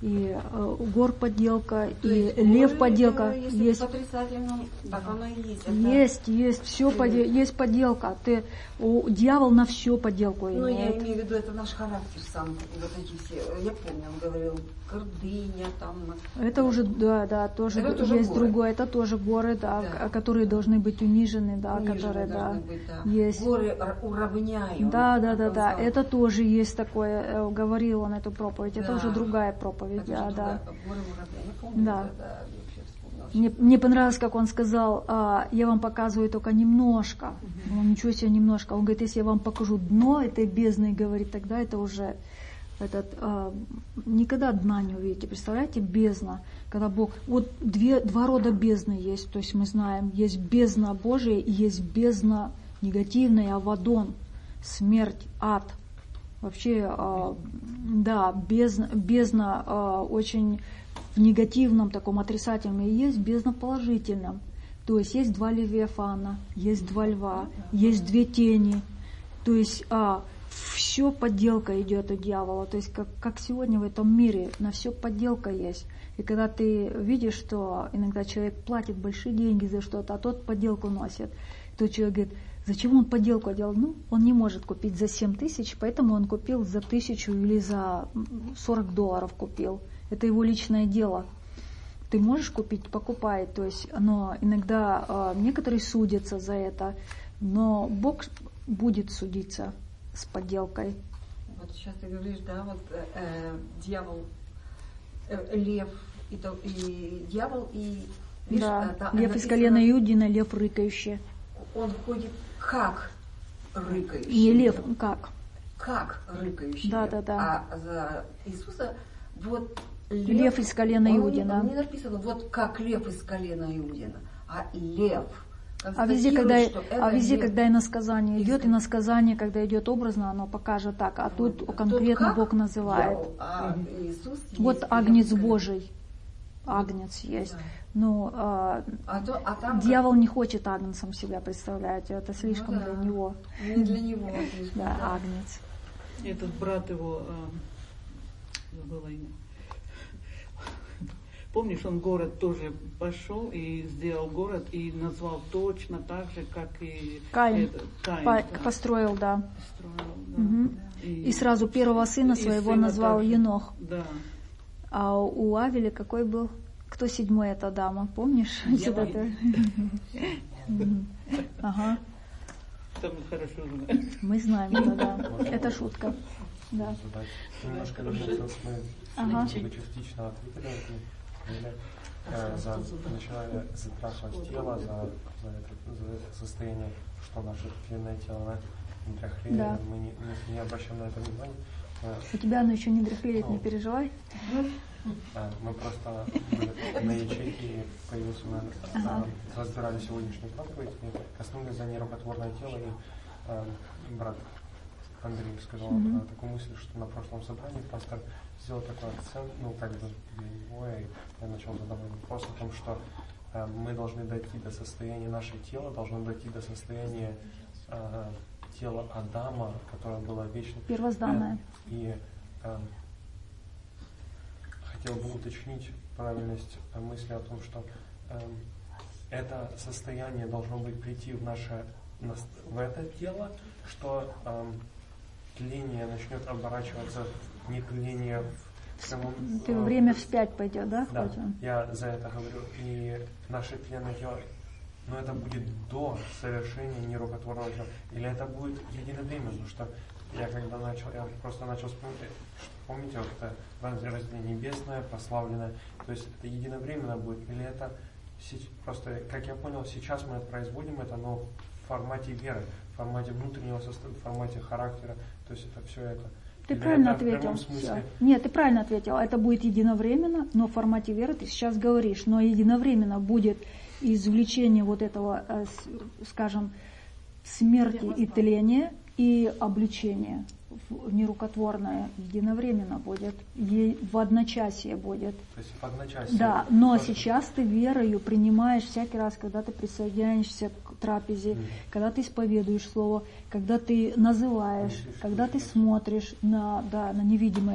и э, гор подделка, То и есть лев горы, подделка. э, Если Есть, в отрицательном, так оно и есть. Это- есть, есть, все подел, есть подделка. Ты, у, дьявол на все подделку Ну, я имеет. имею в виду, это наш характер сам, вот эти все. Я помню, он говорил, гордыня, там. Это уже, да, да, тоже Это тоже есть горы. другое, это тоже горы, да, Да. к- которые должны быть унижены, да, Униженные которые, да, должны быть, да. есть. Горы р- уравняю. Да, да, да, он да, сказал. это тоже есть такое, э, говорил он эту проповедь, это Да. уже другая проповедь, Это да, же да. другая- горы уравняю. Я помню, Да. это, да, я вообще вспомнила. Мне, мне понравилось, как он сказал, а, я вам показываю только немножко. Он, ничего себе немножко. Он говорит, если я вам покажу дно этой бездны, говорит, тогда это уже этот, а, никогда дна не увидите. Представляете, бездна, когда Бог... Вот две, два рода бездны есть, то есть мы знаем, есть бездна Божия и есть бездна негативная, авадон, смерть, ад. Вообще, а, да, бездна, бездна а, очень в негативном, таком отрицательном, и есть бездна в положительном. То есть есть два левиафана, есть два льва, есть две тени. То есть а, все подделка идет у дьявола. То есть как, как сегодня в этом мире, на все подделка есть. И когда ты видишь, что иногда человек платит большие деньги за что-то, а тот подделку носит, то человек говорит, зачем он подделку делал? Ну, он не может купить за семь тысяч, поэтому он купил за тысячу или за сорок долларов купил. Это его личное дело. Ты можешь купить, покупай. То есть, но иногда э, некоторые судятся за это, но Бог будет судиться с подделкой. Вот сейчас ты говоришь, да, вот э, э, дьявол, э, лев, и, то, и дьявол, и видишь, Да. а, та- Лев написано, из колена Иудина, лев рыкающий. Он ходит как рыкающий. Не лев, как? Как рыкающий. Да, лев. да, да. А за Иисуса вот лев, Лев из колена он Иудина. Не, не написано вот как лев из колена Иудина, а лев. А везде, когда, Констатирует, что а это везде, лев. когда иносказание Из- идет, иносказание, когда идет образно, оно покажет так, а тут Вот. конкретно как Бог называет. дьявол, а Иисус Вот есть агнец лев из колена. Божий. Агнец есть. Да. Ну, а, А, то, а там дьявол не хочет агнцем себя представлять, это слишком Ну да. для него. не для него. слишком, Да, да. агнец. Этот брат его, э, забыла имя. Помнишь, он в город тоже пошел и сделал город и назвал точно так же, как и Каин. этот, Каин, По- да, построил, да. построил, да. Мгм. И сразу первого сына и своего сына назвал также. Енох. Да. А у Авеля какой был? Кто седьмой эта дама, помнишь? Сюда ты. Мгм. Ага, Там хорошо знаю. мы знаем это, да. Это шутка. Да. задать. Немножко вернуться, мы Ага. как бы частично ответили. Или, э, за, начинали затрахивать тело, за, за, это, за это состояние, что наше тленное тело не дряхлеет, Да. мы не, не, не обращаем на это внимания. Э, У тебя оно еще не дряхлеет, не Ну. переживай. э, мы просто были на ячейке, и появился, мы Ага. э, разбирали сегодняшнюю проповедь, и коснулись за нерукотворное тело, и э, брат Андрей сказал Мгм. э, такую мысль, что на прошлом собрании пастор сделал такой акцент, ну, как бы для него, и я начал задавать вопрос о том, что э, мы должны дойти до состояния, наше тело должно дойти до состояния э, тела Адама, которое было вечно. Первозданное. Э, И э, хотел бы уточнить правильность э, мысли о том, что э, это состояние должно быть прийти в наше нас- в это тело, что э, тление начнет оборачиваться в не тление в прямом, Ты э, время вспять пойдет, да? да, хоть? я за это говорю. И наше тленное тело, но это будет до совершения нерукотворного тела. Или это будет единовременно, что я когда начал, я просто начал вспомнить, что, помните, вот это разделение небесное, прославленное, то есть это единовременно будет, или это сеч- просто, как я понял, сейчас мы производим это, но в формате веры, в формате внутреннего состояния, в формате характера, то есть это все это. Ты Или правильно это в ответил. прямом смысле? Всё. Нет, ты правильно ответил. Это будет единовременно, но в формате веры ты сейчас говоришь, но единовременно будет извлечение вот этого, э, с- скажем, смерти и тления и обличения в нерукотворное единовременно будет, е- в одночасье будет. То есть в одночасье. Да, но Тоже. сейчас ты верою принимаешь всякий раз, когда ты присоединяешься к трапезе, Мгм. когда ты исповедуешь слово, когда ты называешь, Мыслишь, когда ты мыслишь. смотришь на, да, на невидимое.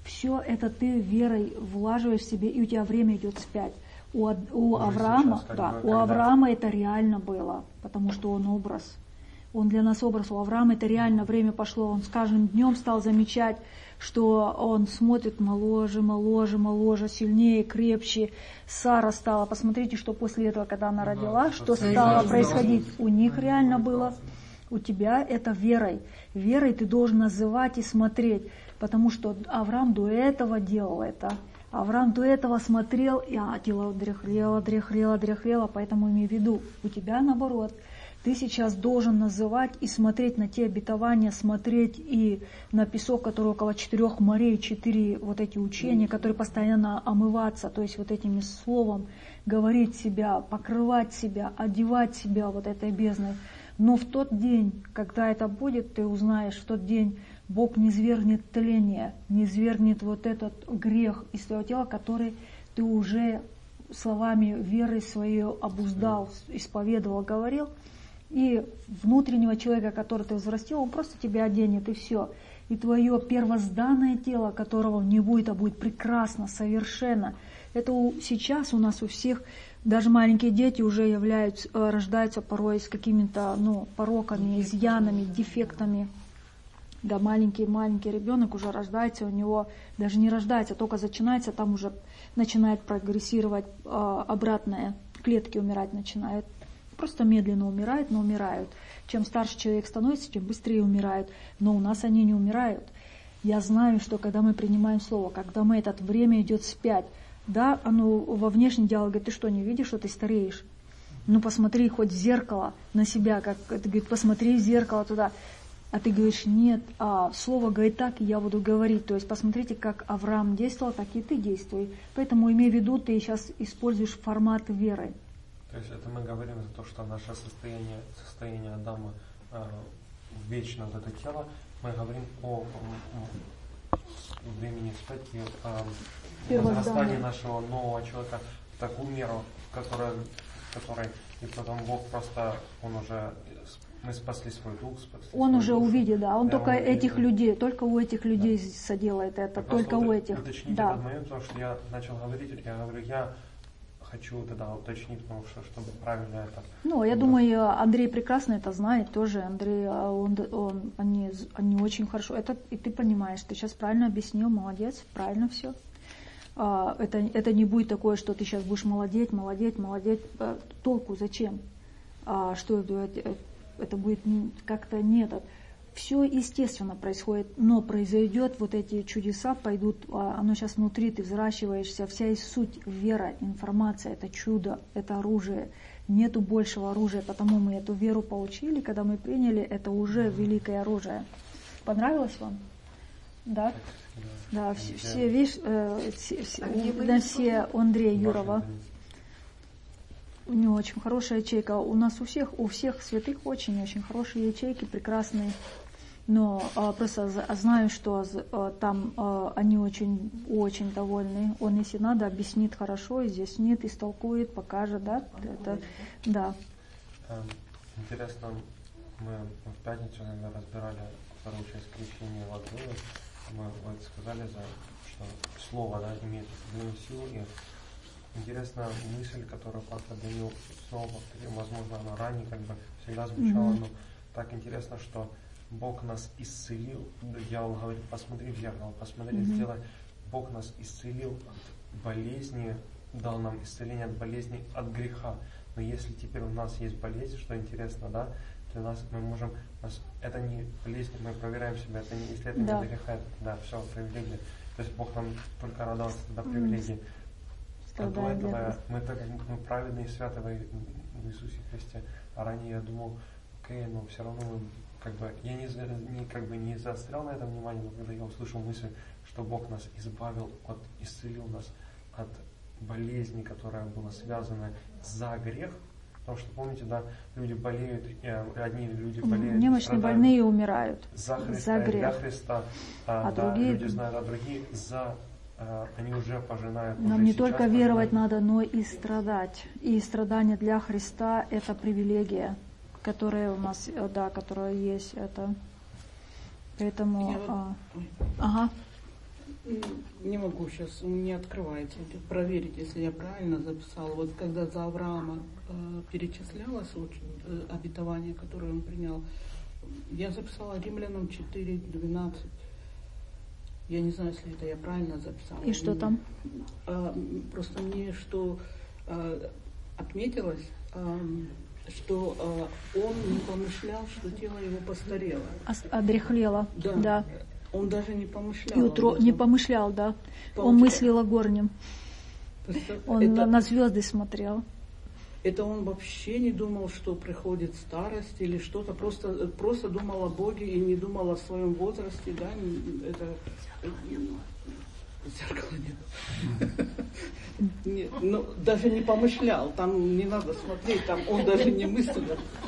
Все это ты верой влаживаешь в себе, и у тебя время идет вспять. У, у Авраама, сейчас, да, у Авраама это реально было, потому что он образ. Он для нас образ. У Авраама это реально время пошло. Он с каждым днем стал замечать, что он смотрит моложе, моложе, моложе, сильнее, крепче. Сара стала. Посмотрите, что после этого, когда она родила, да, что стало происходить. У них реально было. У тебя это верой. Верой ты должен называть и смотреть. Потому что Авраам до этого делал это. Авраам до этого смотрел, и а, тело дряхлело, дряхлело, дряхлело. Поэтому имей в виду, у тебя наоборот. Ты сейчас должен называть и смотреть на те обетования, смотреть и на песок, который около четырех морей, четыре вот эти учения, которые постоянно омываться, то есть вот этим словом говорить себя, покрывать себя, одевать себя вот этой бездной. Но в тот день, когда это будет, ты узнаешь, в тот день Бог не низвергнет тление, не низвергнет вот этот грех из твоего тела, который ты уже словами веры своей обуздал, исповедовал, говорил. И внутреннего человека, который ты взрастил, он просто тебя оденет, и все. И твое первозданное тело, которого не будет, а будет прекрасно, совершенно. Это у, сейчас у нас у всех, даже маленькие дети уже являются, рождаются порой с какими-то ну, пороками, изъянами, дефектами. Да, маленький-маленький ребенок уже рождается, у него даже не рождается, только начинается, там уже начинает прогрессировать э, обратное, клетки умирать начинают. Просто медленно умирают, но умирают. Чем старше человек становится, тем быстрее умирают. Но у нас они не умирают. Я знаю, что когда мы принимаем слово, когда мы это время идет вспять, да, оно во внешнем диалоге, говорит, ты что, не видишь, что ты стареешь? Ну посмотри хоть в зеркало на себя, как ты говорит, посмотри в зеркало туда. А ты говоришь, нет, а слово говорит так, и я буду говорить. То есть посмотрите, как Авраам действовал, так и ты действуй. Поэтому имей в виду, ты сейчас используешь формат веры. То есть это мы говорим за то, что наше состояние, состояние Адама э, вечно вот это тело, мы говорим о, о, о времени вспять, о возрастании нашего нового человека в такую меру, в которой, в которой и потом Бог просто, он уже, мы спасли свой дух, спасли Он уже душу. увидит, да, он да, только он этих увидит. людей, только у этих людей да. соделает это, Я только у вот этих. Уточните да. этот момент, потому что я начал говорить, я говорю, я хочу тогда уточнить, потому что, чтобы правильно это... Ну, я думаю, Андрей прекрасно это знает тоже. Андрей, он, он, они, они очень хорошо. Это и ты понимаешь, ты сейчас правильно объяснил, молодец, правильно все. Это, это не будет такое, что ты сейчас будешь молодеть, молодеть, молодеть. Толку зачем? Что это, это будет как-то нет. Все естественно происходит, но произойдет вот эти чудеса, пойдут, оно сейчас внутри, ты взращиваешься, вся есть суть, вера, информация, это чудо, это оружие. Нету большего оружия, потому мы эту веру получили, когда мы приняли, это уже великое оружие. Понравилось вам? Да? Да, все, все видишь, э, все, все, а да, все Андрея Юрова. У него очень хорошая ячейка. У нас у всех, у всех святых очень-очень хорошие ячейки, прекрасные. Но а, просто знаю, что а, там а, они очень, очень довольны. Он, если надо, объяснит хорошо, изъяснит, истолкует, покажет, да? Это, да. Интересно, мы в пятницу, когда разбирали вторую часть крещения водой, мы вот сказали, что слово, да, имеет определенную силу. И интересная мысль, которую пастор Даниил снова повторил, возможно, она ранее как бы всегда звучала, mm-hmm. но так интересно, что Бог нас исцелил. Дьявол говорит, посмотри в зеркало, посмотри, mm-hmm. сделай. Бог нас исцелил от болезни, дал нам исцеление от болезни, от греха. Но если теперь у нас есть болезнь, что интересно, да, для нас мы можем, нас, это не болезнь, мы проверяем себя, это не, если это да. не греха, это, да, все, привилегия. То есть Бог нам только радовался тогда привилегии. А до этого мы, так, мы праведные и святые в Иисусе Христе. А ранее я думал, окей, но все равно мы, как бы, я не, не, как бы не заострял на этом внимание, но когда я услышал мысль, что Бог нас избавил, от, исцелил нас от болезни, которая была связана за грех. Потому что, помните, да, люди болеют, одни люди болеют, немощные больные умирают за Христа, за грех. Для Христа, а, а да, другие... люди знают, а другие за, а, они уже пожинают. Нам уже не только пожинают. веровать надо, но и страдать. И страдание для Христа – это привилегия, которая у нас, да, которая есть. Это. Поэтому, Я... а, ага. Не могу сейчас, не открывайте. Проверить, если я правильно записала. Вот когда за Авраама э, перечислялось вот, э, обетование, которое он принял, я записала Римлянам четыре двенадцать. Я не знаю, если это я правильно записала. И что там? А, просто мне что а, отметилось, а, что а, он не помышлял, что тело его постарело. Одряхлело, да. да. Он даже не помышлял. И утро не помышлял, да. Получается. Он мыслил о горнем. Он это, на, на звезды смотрел. Это он вообще не думал, что приходит старость или что-то. Просто, просто думал о Боге и не думал о своем возрасте. Да? Это зеркало нет. Ну, даже не помышлял. Там не надо смотреть, там он даже не мыслил.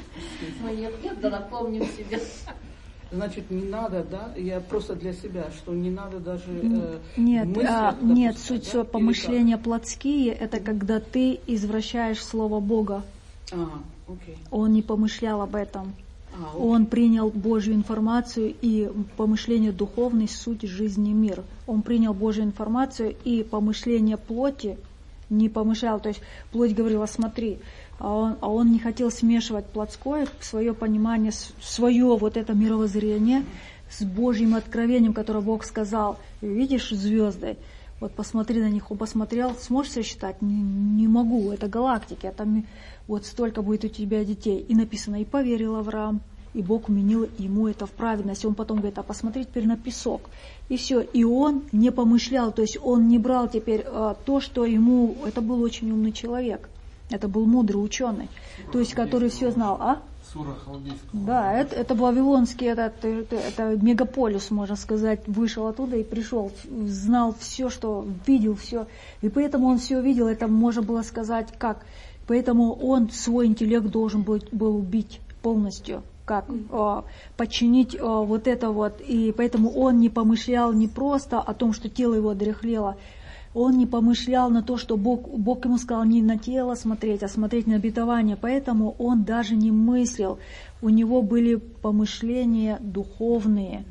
Нет, нет, да напомним себе. Значит, не надо, да, я просто для себя, что не надо даже э, Нет, мысли, а, допустим, нет, да, суть да, помышления плотские, это когда ты извращаешь слово Бога. А, окей. Он не помышлял об этом. А, окей. Он принял Божью информацию, и помышление духовной суть жизни мир. Он принял Божью информацию, и помышление плоти не помышлял. То есть плоть говорила: смотри, а он, а он не хотел смешивать плотское, свое понимание, свое вот это мировоззрение с Божьим откровением, которое Бог сказал. Видишь звезды? Вот посмотри на них. Он посмотрел, сможешь сосчитать? Не, не могу, это галактики, это вот столько будет у тебя детей. И написано: и поверил Авраам, и Бог уменил ему это в праведность. Он потом говорит: а посмотри теперь на песок. И все. И он не помышлял, то есть он не брал теперь а, то, что ему... Это был очень умный человек. Это был мудрый ученый, то есть который все знал. А? Сура халдейского. Да, это, это вавилонский, это, это, это мегаполис, можно сказать, вышел оттуда и пришел, знал все, что видел все. И поэтому он все видел, это можно было сказать как. Поэтому он свой интеллект должен был, был убить полностью, как mm-hmm. подчинить а, вот это вот. И поэтому он не помышлял не просто о том, что тело его одряхлело. Он не помышлял на то, что Бог, Бог ему сказал не на тело смотреть, а смотреть на обетование. Поэтому он даже не мыслил. У него были помышления духовные,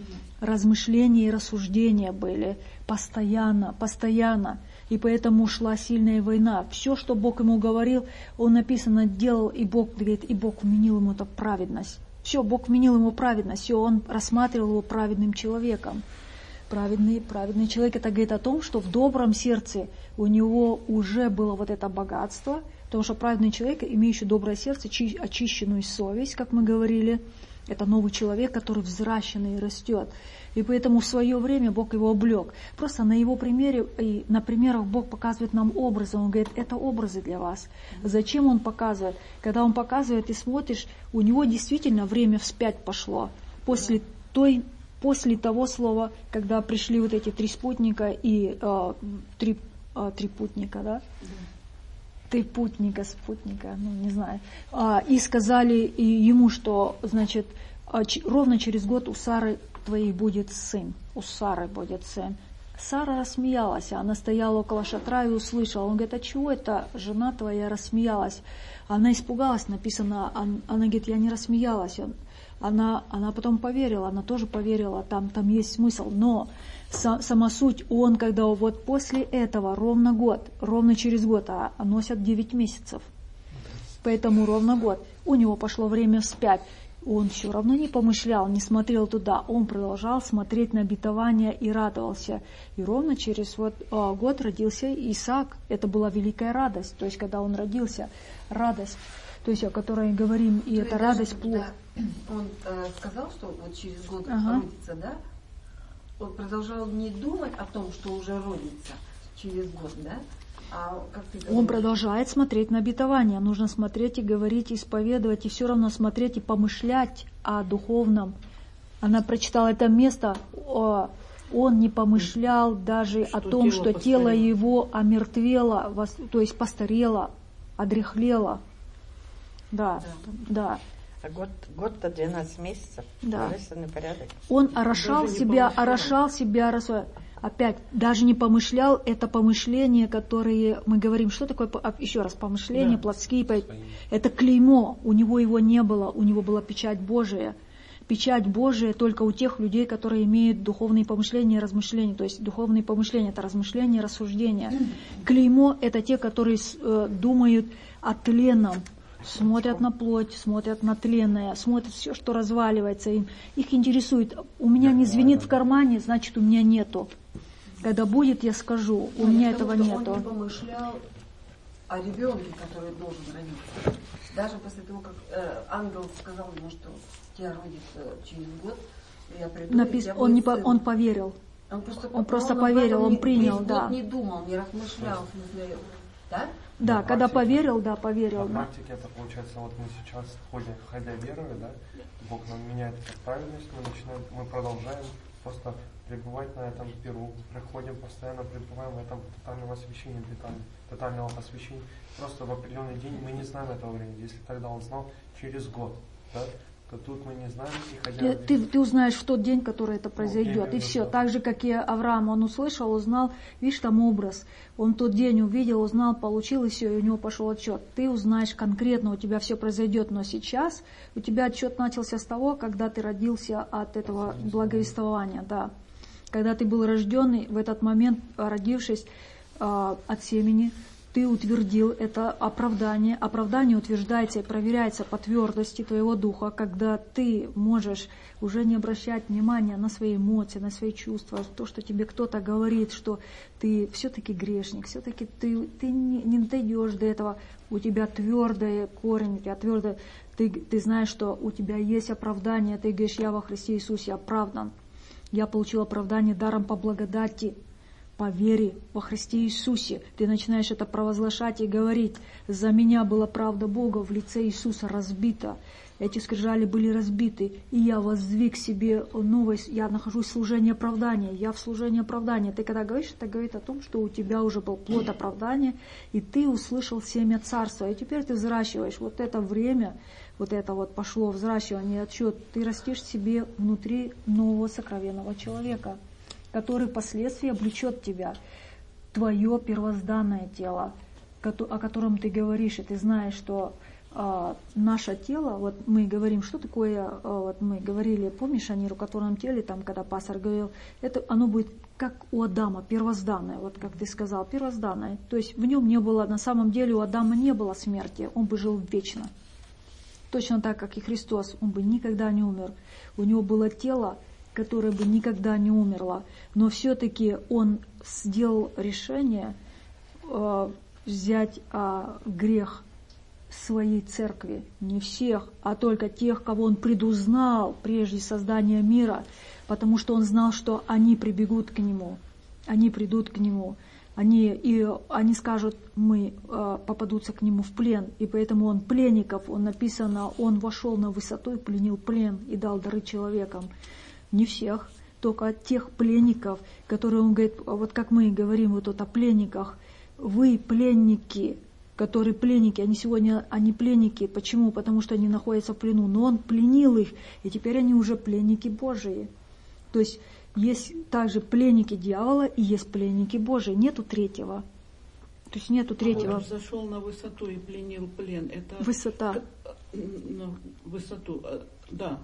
размышления и рассуждения были постоянно, постоянно. И поэтому шла сильная война. Все, что Бог ему говорил, он написано делал, и Бог говорит, и Бог вменил ему это праведность. Все, Бог вменил ему праведность, все, он рассматривал его праведным человеком. Праведный, праведный человек, это говорит о том, что в добром сердце у него уже было вот это богатство, потому что праведный человек, имеющий доброе сердце, очищенную совесть, как мы говорили, это новый человек, который взращенный и растет. И поэтому в свое время Бог его облег. Просто на его примере, и на примерах Бог показывает нам образы. Он говорит, это образы для вас. Зачем он показывает? Когда он показывает и смотришь, у него действительно время вспять пошло. После той После того слова, когда пришли вот эти три спутника и э, три, э, три путника, да? Три путника, спутника, ну не знаю. А, и сказали и ему, что, значит, ч, ровно через год у Сары твоей будет сын. У Сары будет сын. Сара рассмеялась, она стояла около шатра и услышала. Он говорит, а чего это жена твоя рассмеялась? Она испугалась, написано, она, она говорит, я не рассмеялась. Она, она потом поверила, она тоже поверила, там, там есть смысл. Но са, сама суть, он, когда вот после этого ровно год, ровно через год, а, а носят девять месяцев, поэтому ровно год, у него пошло время вспять. Он все равно не помышлял, не смотрел туда, он продолжал смотреть на обетование и радовался. И ровно через вот, а, год родился Исаак, это была великая радость, то есть когда он родился, радость. То есть о которой говорим, и то это радость плод. Да, он э, сказал, что вот через год ага. родится, да? Он продолжал не думать о том, что уже родится через год, да? А как ты говоришь? Он продолжает смотреть на обетование. Нужно смотреть и говорить, исповедовать, и все равно смотреть и помышлять о духовном. Она прочитала это место, он не помышлял даже что о том, тело что постарело. Тело его омертвело, то есть постарело, одряхлело. Да, да. А год, год-то двенадцать месяцев, да. божественный порядок. Он орошал себя, орошал себя, опять, даже не помышлял, это помышления, которые, мы говорим, что такое, еще раз, помышления, да. плотские, это клеймо, у него его не было, у него была печать Божия. печать Божия только у тех людей, которые имеют духовные помышления и размышления. То есть духовные помышления – это размышления, рассуждения. Клеймо – это те, которые э, думают о тленном, смотрят на плоть, смотрят на тленное, смотрят все, что разваливается. Им, их интересует, у меня не звенит в кармане, значит, у меня нету. Когда будет, я скажу, у меня этого нету. Он не помышлял о ребенке, который должен родиться. Даже после того, как э, ангел сказал ему, что тебя родит э, через год, я приду, Напис... я он, не по... он поверил. Он просто, он просто он поверил, он не, принял, весь да. год не думал, не размышлял, в смысле, да? Да, на когда практике, поверил, да, поверил. На да. практике это получается, вот мы сейчас ходим, ходя верою, да, Бог нам меняет эту правильность, мы начинаем, мы продолжаем просто пребывать на этом перу, приходим, постоянно пребываем в этом тотальном освящении, тотального посвящения. Просто в определенный день мы не знаем этого времени. Если тогда он знал через год, да, то тут мы не знаем. И хотя Ты, ты, ты узнаешь в тот день, который это произойдет. Ну, и все. да. Так же, как и Авраам, он услышал, узнал, видишь, там образ. Он тот день увидел, узнал, получил, и все, и у него пошел отчет. Ты узнаешь конкретно, у тебя все произойдет. Но сейчас у тебя отчет начался с того, когда ты родился от этого благовествования. Да. Когда ты был рожденный, в этот момент, родившись э, от семени, ты утвердил это оправдание. Оправдание утверждается и проверяется по твердости твоего духа, когда ты можешь уже не обращать внимания на свои эмоции, на свои чувства, то, что тебе кто-то говорит, что ты все-таки грешник, все-таки ты, ты не, не дойдешь до этого. У тебя твердый корень, у тебя твердый, ты, ты знаешь, что у тебя есть оправдание, ты говоришь, я во Христе Иисусе оправдан. Я получил оправдание даром по благодати, по вере во Христе Иисусе. Ты начинаешь это провозглашать и говорить. За меня была правда Бога в лице Иисуса разбита. Эти скрижали были разбиты. И я воздвиг себе новость. Я нахожусь в служении оправдания. Я в служении оправдания. Ты когда говоришь, это говорит о том, что у тебя уже был плод оправдания, и ты услышал семя царства. И теперь ты взращиваешь вот это время, вот это вот пошло взращивание, отчет. Ты растишь себе внутри нового сокровенного человека, который впоследствии облечет тебя, твое первозданное тело, о котором ты говоришь, и ты знаешь, что а, наше тело, вот мы говорим, что такое, а, вот мы говорили, помнишь о нерукотворном теле, там, когда пастор говорил, это оно будет как у Адама, первозданное, вот как ты сказал, первозданное, то есть в нем не было, на самом деле у Адама не было смерти, он бы жил вечно, точно так, как и Христос, он бы никогда не умер, у него было тело, которая бы никогда не умерла. Но все-таки он сделал решение э, взять э, грех своей церкви, не всех, а только тех, кого он предузнал прежде создания мира, потому что он знал, что они прибегут к нему, они придут к нему, они, и они скажут, мы э, попадутся к нему в плен, и поэтому он пленников, он написано, он вошел на высоту и пленил плен и дал дары человекам. Не всех, только от тех пленников, которые, он говорит, вот как мы говорим вот тут о пленниках, вы пленники, которые пленники, они сегодня, они пленники, почему? Потому что они находятся в плену, но он пленил их, и теперь они уже пленники Божии. То есть есть также пленники дьявола и есть пленники Божии, нету третьего. То есть нету третьего. Он зашел на высоту и пленил плен. Это высота. На высоту, да,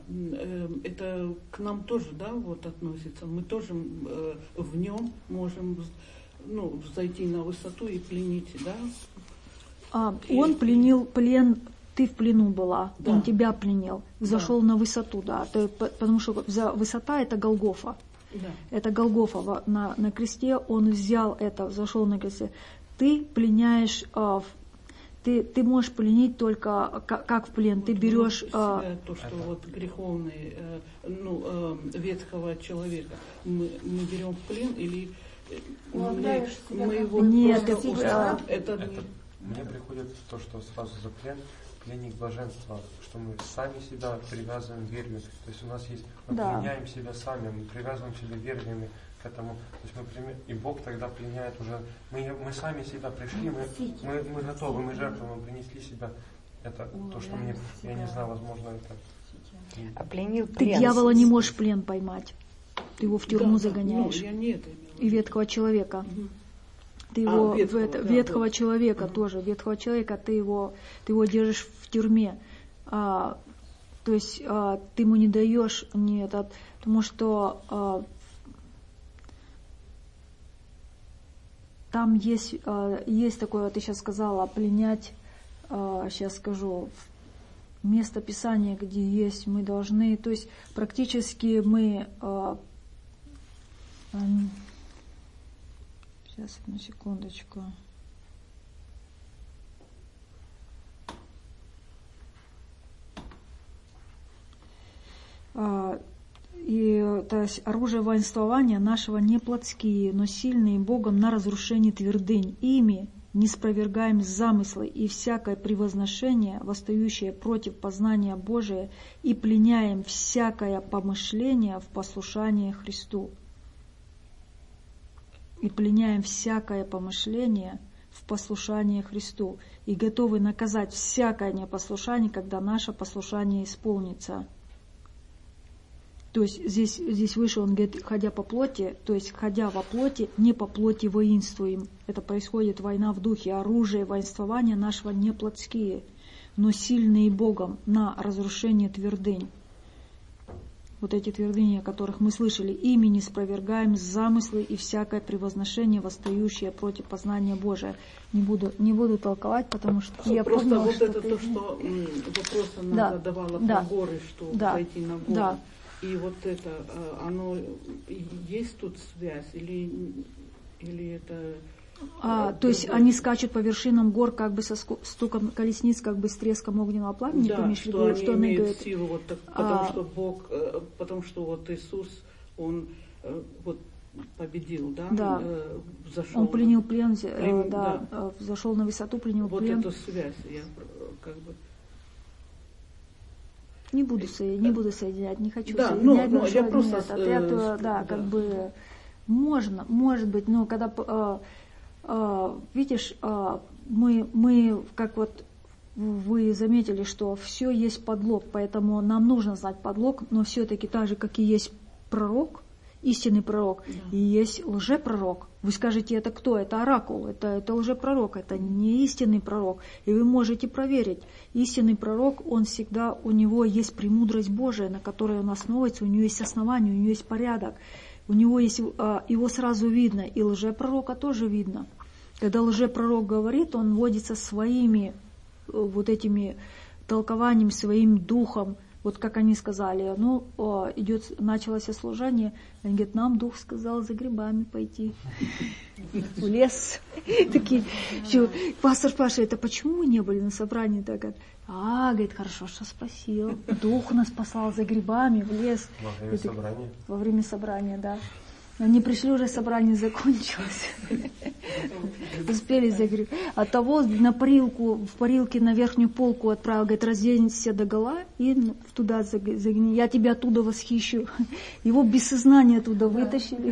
это к нам тоже, да, вот относится. Мы тоже в нем можем, ну, зайти на высоту и пленить, да. А, он пленил плен, ты в плену была, да. Он тебя пленил, зашел да. на высоту, да, ты, потому что за высота это Голгофа. Да. Это Голгофа на, на кресте, он взял это, зашел на кресте. Ты пленяешь, а, ты, ты можешь пленить только как, как в плен. Вот ты берешь а, то, что вот греховный, э, ну, э, ветхого человека мы, мы берем в плен или ну, мы, мы его нет, просто это, это, это мне приходит то, что сразу за плен, пленник блаженства, что мы сами себя привязываем верою. То есть у нас есть, мы да. пленяем себя сами, мы привязываем себя верными к этому. То есть мы, и Бог тогда пленяет уже, мы, мы сами себя пришли, мы, мы, мы готовы, мы жертвуем, мы принесли себя. Это то, что мне, я не знаю, возможно, это... А пленил Ты дьявола не можешь плен поймать. Ты его в тюрьму да, загоняешь. Да, ну, я не это и ветхого человека. Угу. Ты его, а, ветхого, в это, да, ветхого да. человека угу. тоже, ветхого человека, ты его, ты его держишь в тюрьме. А, То есть а, ты ему не даешь не этот, потому что а, там есть, а, есть такое, ты сейчас сказала, пленять, а, сейчас скажу, место Писания, где есть, мы должны, то есть практически мы, а, а, сейчас, одну секундочку. И, то есть, оружие воинствования нашего не плотские, но сильные Богом на разрушение твердынь. Ими не спровергаем замыслы и всякое превозношение, восстающее против познания Божия, и пленяем всякое помышление в послушание Христу. И пленяем всякое помышление в послушание Христу. И готовы наказать всякое непослушание, когда наше послушание исполнится. То есть здесь, здесь выше он говорит, ходя по плоти, то есть ходя во плоти, не по плоти воинствуем. Это происходит война в духе. Оружие воинствования нашего не плотские, но сильные Богом на разрушение твердынь. Вот эти твердыни, о которых мы слышали, ими не спровергаем замыслы и всякое превозношение, восстающее против познания Божия. Не буду, не буду толковать, потому что ну, я просто поняла, вот что это ты... то, что вопрос она да. задавала да. про горы, что да. зайти на горы. Да. И вот это, оно, есть тут связь или, или это... А, то есть они скачут по вершинам гор как бы со стуком колесниц, как бы с треском огненного пламени, да, ты имеешь в виду, что, что они имеют говорит, силу, вот так, потому а, что Бог, потому что вот Иисус, Он вот победил, да, да. зашел. Он пленил плен, Плен, да, да. зашел на высоту, пленил вот плен. Вот эту связь, я как бы... Не буду, соединять, не буду соединять, не хочу да, соединять. Но, но я нет, просто... От этого, да, да, как бы можно, может быть, но когда, э, э, видишь, э, мы, мы, как вот вы заметили, что все есть подлог, поэтому нам нужно знать подлог, но все-таки так же, как и есть пророк, истинный пророк, да. И есть лжепророк. Вы скажете, это кто? Это оракул, это, это лжепророк, это не истинный пророк. И вы можете проверить. Истинный пророк, он всегда, у него есть премудрость Божия, на которой он основывается, у него есть основание, у него есть порядок. У него есть, его сразу видно, и лжепророка тоже видно. Когда лжепророк говорит, он водится своими вот этими толкованиями, своим духом. Вот как они сказали, ну, о, идет, началось служение, они говорят, нам Дух сказал за грибами пойти в лес. Такие, пастор спрашивает, а почему мы не были на собрании? Так, а, говорит, хорошо, что спросил. Дух нас послал за грибами в лес. Во время собрания? Во время собрания, да. Они пришли, уже собрание закончилось. Успели загреть. А того на парилку, в парилке на верхнюю полку отправил, говорит, разденься догола и туда загни. Я тебя оттуда восхищу. Его без сознания оттуда вытащили.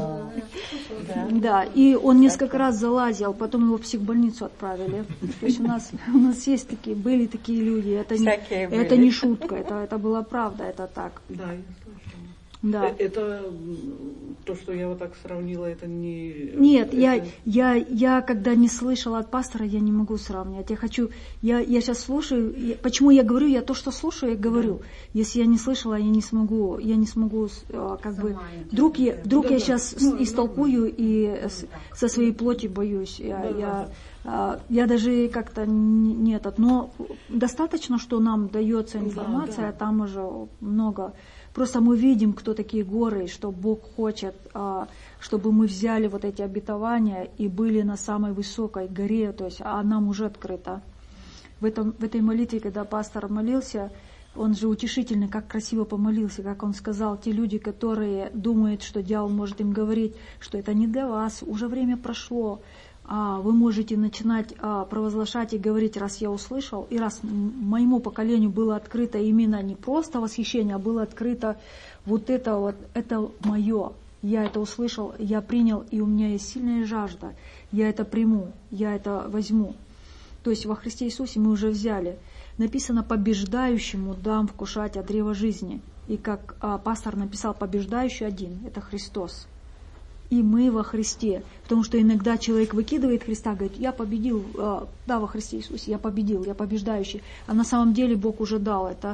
Да, и он несколько раз залазил, потом его в психбольницу отправили. То есть у нас, у нас есть такие, были такие люди. Это не, это не шутка, это, это была правда, это так. Да, я слышала. Да. Это то, что я вот так сравнила, это не... Нет, это... я, я, я когда не слышала от пастора, я не могу сравнивать. Я хочу, я, я сейчас слушаю, я, почему я говорю, я то, что слушаю, я говорю. Да. Если я не слышала, я не смогу, я не смогу, как Сама бы, вдруг я, вдруг да, я да. сейчас ну, истолкую ну, и да, с, да. со своей плоти боюсь. Я, да, я, да. я даже как-то не, не этот, но достаточно, что нам дается информация, да, да. там уже много... Просто мы видим, кто такие горы, что Бог хочет, чтобы мы взяли вот эти обетования и были на самой высокой горе, то есть, а нам уже открыто. В, этом, в этой молитве, когда пастор молился, он же утешительный, как красиво помолился, как он сказал, те люди, которые думают, что дьявол может им говорить, что это не для вас, уже время прошло, а вы можете начинать а, провозглашать и говорить, раз я услышал, и раз моему поколению было открыто именно не просто восхищение, а было открыто вот это вот, это мое, я это услышал, я принял, и у меня есть сильная жажда, я это приму, я это возьму. То есть во Христе Иисусе мы уже взяли. Написано, побеждающему дам вкушать от древа жизни. И как а, пастор написал, побеждающий один, это Христос. И мы во Христе. Потому что иногда человек выкидывает Христа, говорит, я победил, да, во Христе Иисусе, я победил, я побеждающий. А на самом деле Бог уже дал это.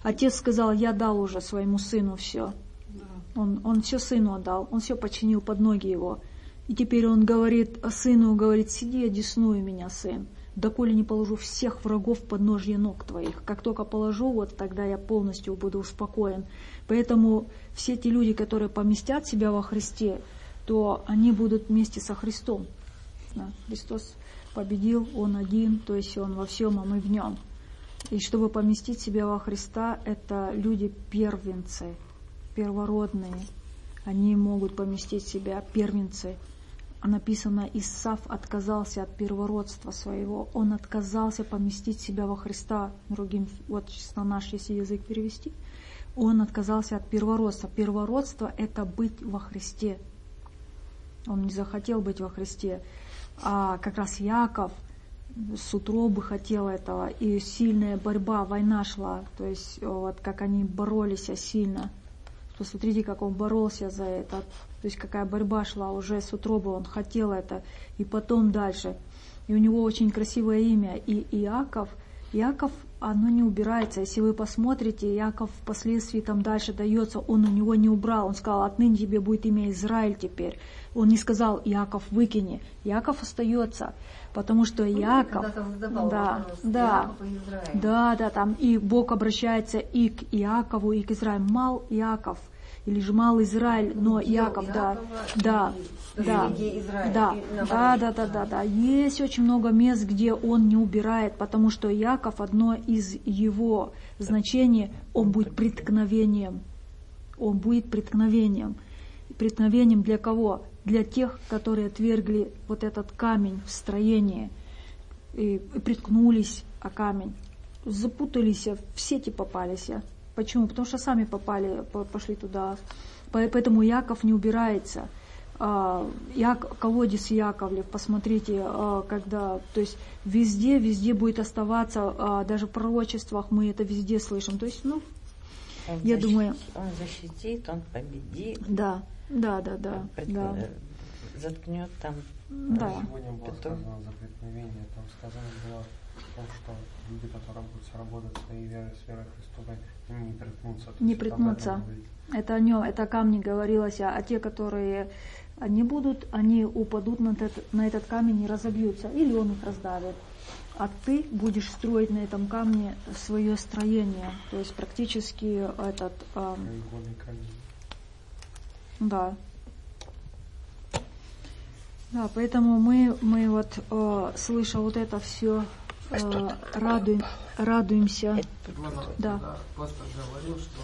Отец сказал, я дал уже своему сыну все. Он, он все сыну отдал, он все починил под ноги его. И теперь он говорит сыну, говорит, сиди, одесную меня, сын, доколе не положу всех врагов под ножья ног твоих. Как только положу, вот тогда я полностью буду успокоен. Поэтому все те люди, которые поместят себя во Христе, то они будут вместе со Христом. Да, Христос победил, Он один, то есть Он во всем, а мы в Нем. И чтобы поместить себя во Христа, это люди первенцы, первородные. Они могут поместить себя, первенцы. А написано, Исав отказался от первородства своего. Он отказался поместить себя во Христа. Другим, вот на наш если язык перевести. Он отказался от первородства. Первородство – это быть во Христе. Он не захотел быть во Христе. А как раз Яков с утробы хотел этого. И сильная борьба, война шла. То есть вот как они боролись сильно. Посмотрите, как он боролся за это. То есть какая борьба шла уже с утробы, он хотел это. И потом дальше. И у него очень красивое имя. И Иаков, Иаков, оно не убирается. Если вы посмотрите, Иаков впоследствии там дальше дается, он у него не убрал. Он сказал, отныне тебе будет имя Израиль теперь. Он не сказал, Иаков выкини. Иаков остается. Потому что Иаков, да, да, да, да, там и Бог обращается и к Иакову, и к Израилю. Мал Иаков, или же мал Израиль, но Иаков, да, да, да, да, да, да, да, да, да. Есть очень много мест, где он не убирает, потому что Иаков, одно из его значений, он будет преткновением. Он будет преткновением. Преткновением для кого? Для тех, которые отвергли вот этот камень в строении и приткнулись о камень, запутались, в сети попались. Почему? Потому что сами попали, пошли туда. Поэтому Иаков не убирается. Иак, колодец Яковлев, посмотрите, когда, то есть везде, везде будет оставаться, даже в пророчествах мы это везде слышим. То есть, ну, он я защитит, думаю, он защитит, он победит. Да. Да, да, да. Пред... да. Заткнет там. Да. Сегодня было сказано за преткновение, там сказано было о том, что люди, которые будут сработать своей верой, с верой Христовой, им не приткнутся. Не приткнутся. Это о нем, это о камне говорилось, а, а те, которые не будут, они упадут на этот, на этот камень и разобьются, или он их раздавит. А ты будешь строить на этом камне свое строение, то есть практически этот... Эм, да. Да, поэтому мы, мы вот, э, слыша вот это все, э, радуем, радуемся. Ивана, да. Да, пастор говорил, что